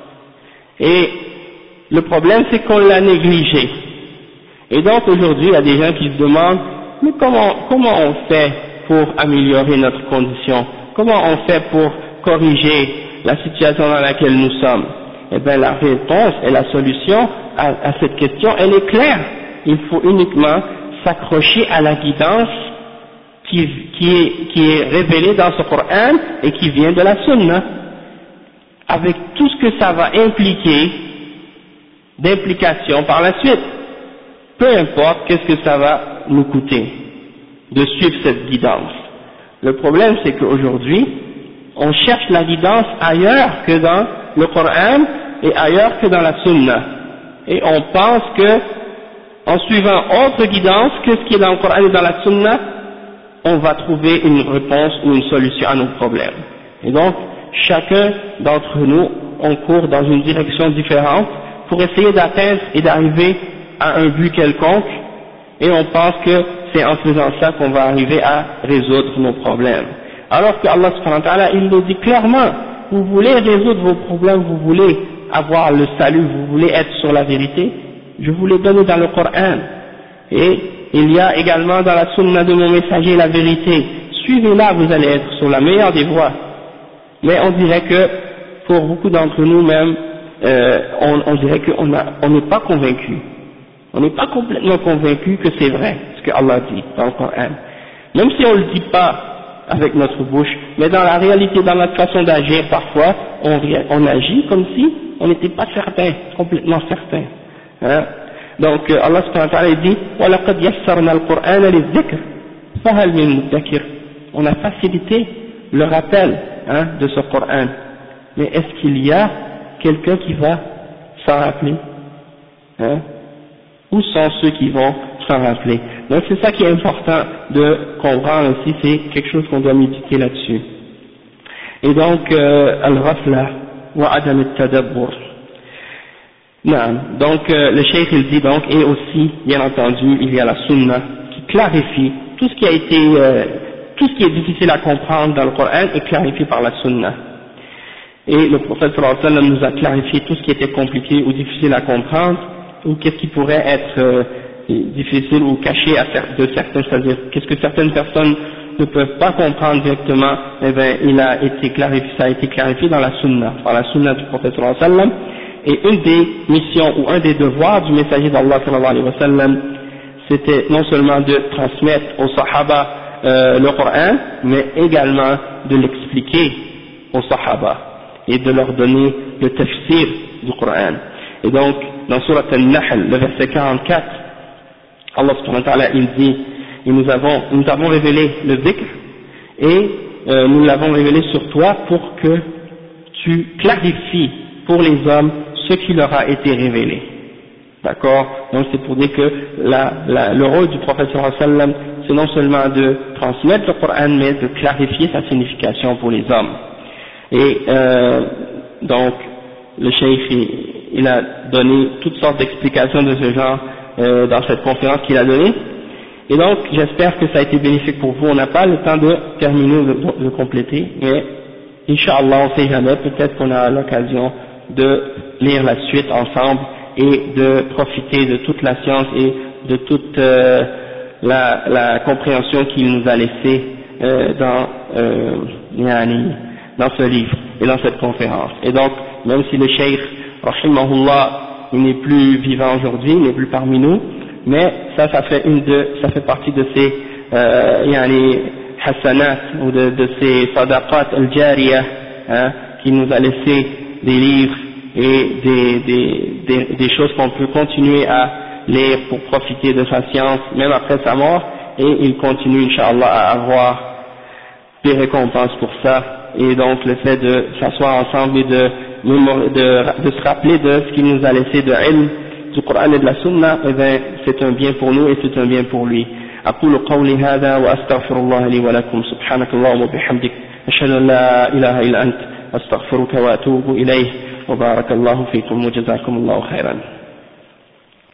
et le problème c'est qu'on l'a négligé. Et donc aujourd'hui il y a des gens qui se demandent mais comment, comment on fait pour améliorer notre condition, comment on fait pour corriger la situation dans laquelle nous sommes? Eh bien la réponse et la solution à, à cette question, elle est claire. Il faut uniquement s'accrocher à la guidance qui, qui, est, qui est révélée dans ce Coran et qui vient de la Sunna, avec tout ce que ça va impliquer d'implication par la suite. Peu importe qu'est-ce que ça va nous coûter de suivre cette guidance. Le problème c'est qu'aujourd'hui, on cherche la guidance ailleurs que dans le Coran et ailleurs que dans la Sunna, et on pense que en suivant autre guidance que ce qui est dans le Coran et dans la Sunna, on va trouver une réponse ou une solution à nos problèmes. Et donc chacun d'entre nous, on court dans une direction différente pour essayer d'atteindre et d'arriver à un but quelconque, et on pense que c'est en faisant ça qu'on va arriver à résoudre nos problèmes. Alors que Allah subhanahu wa ta'ala, il le dit clairement, vous voulez résoudre vos problèmes, vous voulez avoir le salut, vous voulez être sur la vérité, je vous l'ai donné dans le Coran. Et il y a également dans la sunna de mon messager la vérité. Suivez-la, vous allez être sur la meilleure des voies. Mais on dirait que, pour beaucoup d'entre nous même, euh, on, on dirait qu'on n'est pas convaincu. On n'est pas complètement convaincu que c'est vrai, ce que Allah dit dans le Coran. Même si on ne le dit pas avec notre bouche, mais dans la réalité, dans notre façon d'agir, parfois, on, on agit comme si on n'était pas certain, complètement certain. Hein? Donc, euh, Allah subhanahu wa ta'ala dit وَلَقَدْ يَسَّرْنَا الْقُرْآنَ لِلذِّكْرِ فَهَلْ مِن مُدَّكِرٍ. On a facilité le rappel, hein, de ce Coran. Mais est-ce qu'il y a quelqu'un qui va s'en rappeler, hein? Où sont ceux qui vont s'en rappeler? Donc c'est ça qui est important de comprendre aussi, c'est quelque chose qu'on doit méditer là-dessus. Et donc, euh, al-ghafla wa adam al-tadabbur. Donc euh, le cheikh il dit donc, et aussi, bien entendu, il y a la sunna qui clarifie tout ce qui a été, euh, tout ce qui est difficile à comprendre dans le Coran est clarifié par la sunna. Et le prophète sallallahu alayhi wa sallam nous a clarifié tout ce qui était compliqué ou difficile à comprendre, ou qu'est-ce qui pourrait être euh, difficile ou caché à de certains, c'est-à-dire qu'est-ce que certaines personnes ne peuvent pas comprendre directement, eh bien il a été clarifié, ça a été clarifié dans la sunna, par la sunna du prophète sallallahu alayhi wa sallam. Et une des missions ou un des devoirs du messager d'Allah sallallahu alayhi wa sallam, c'était non seulement de transmettre aux sahaba euh, le Coran, mais également de l'expliquer aux sahaba et de leur donner le tafsir du Coran. Et donc, dans Surat Al-Nahl, le verset quarante-quatre, Allah subhanahu wa ta'ala, il dit, et nous avons, nous avons révélé le dhikr, et euh, nous l'avons révélé sur toi pour que tu clarifies pour les hommes ce qui leur a été révélé. D'accord? Donc c'est pour dire que la, la, le rôle du prophète sallallahu alayhi wa sallam, c'est non seulement de transmettre le Coran, mais de clarifier sa signification pour les hommes. Et euh, donc, le cheikh, il, il a donné toutes sortes d'explications de ce genre euh, dans cette conférence qu'il a donnée. Et donc, j'espère que ça a été bénéfique pour vous. On n'a pas le temps de terminer, de, de compléter, mais Inch'Allah, on ne sait jamais, peut-être qu'on a l'occasion de lire la suite ensemble et de profiter de toute la science et de toute euh, la, la compréhension qu'il nous a laissée euh, dans, euh, dans ce livre et dans cette conférence. Et donc, même si le cheikh, rahimahullah, il n'est plus vivant aujourd'hui, il n'est plus parmi nous, mais ça, ça fait une de, ça fait partie de ces euh, yani, hasanat ou de, de ces sadaqat al-jariyah, hein, qui nous a laissé des livres et des, des, des, des choses qu'on peut continuer à lire pour profiter de sa science, même après sa mort, et il continue, Inch'Allah, à avoir des récompenses pour ça. Et donc le fait de s'asseoir ensemble et de, de, de se rappeler de ce qu'il nous a laissé de ilm, du Coran et de la Sunna, eh bien c'est un bien pour nous et c'est un bien pour lui. أقول قولي هذا وأستغفر الله لي ولكم سبحانك اللهم وبحمدك أشهد أن لا إله إلا أنت أستغفرك وأتوب إليه وبارك الله فيكم وجزاكم الله خيرا.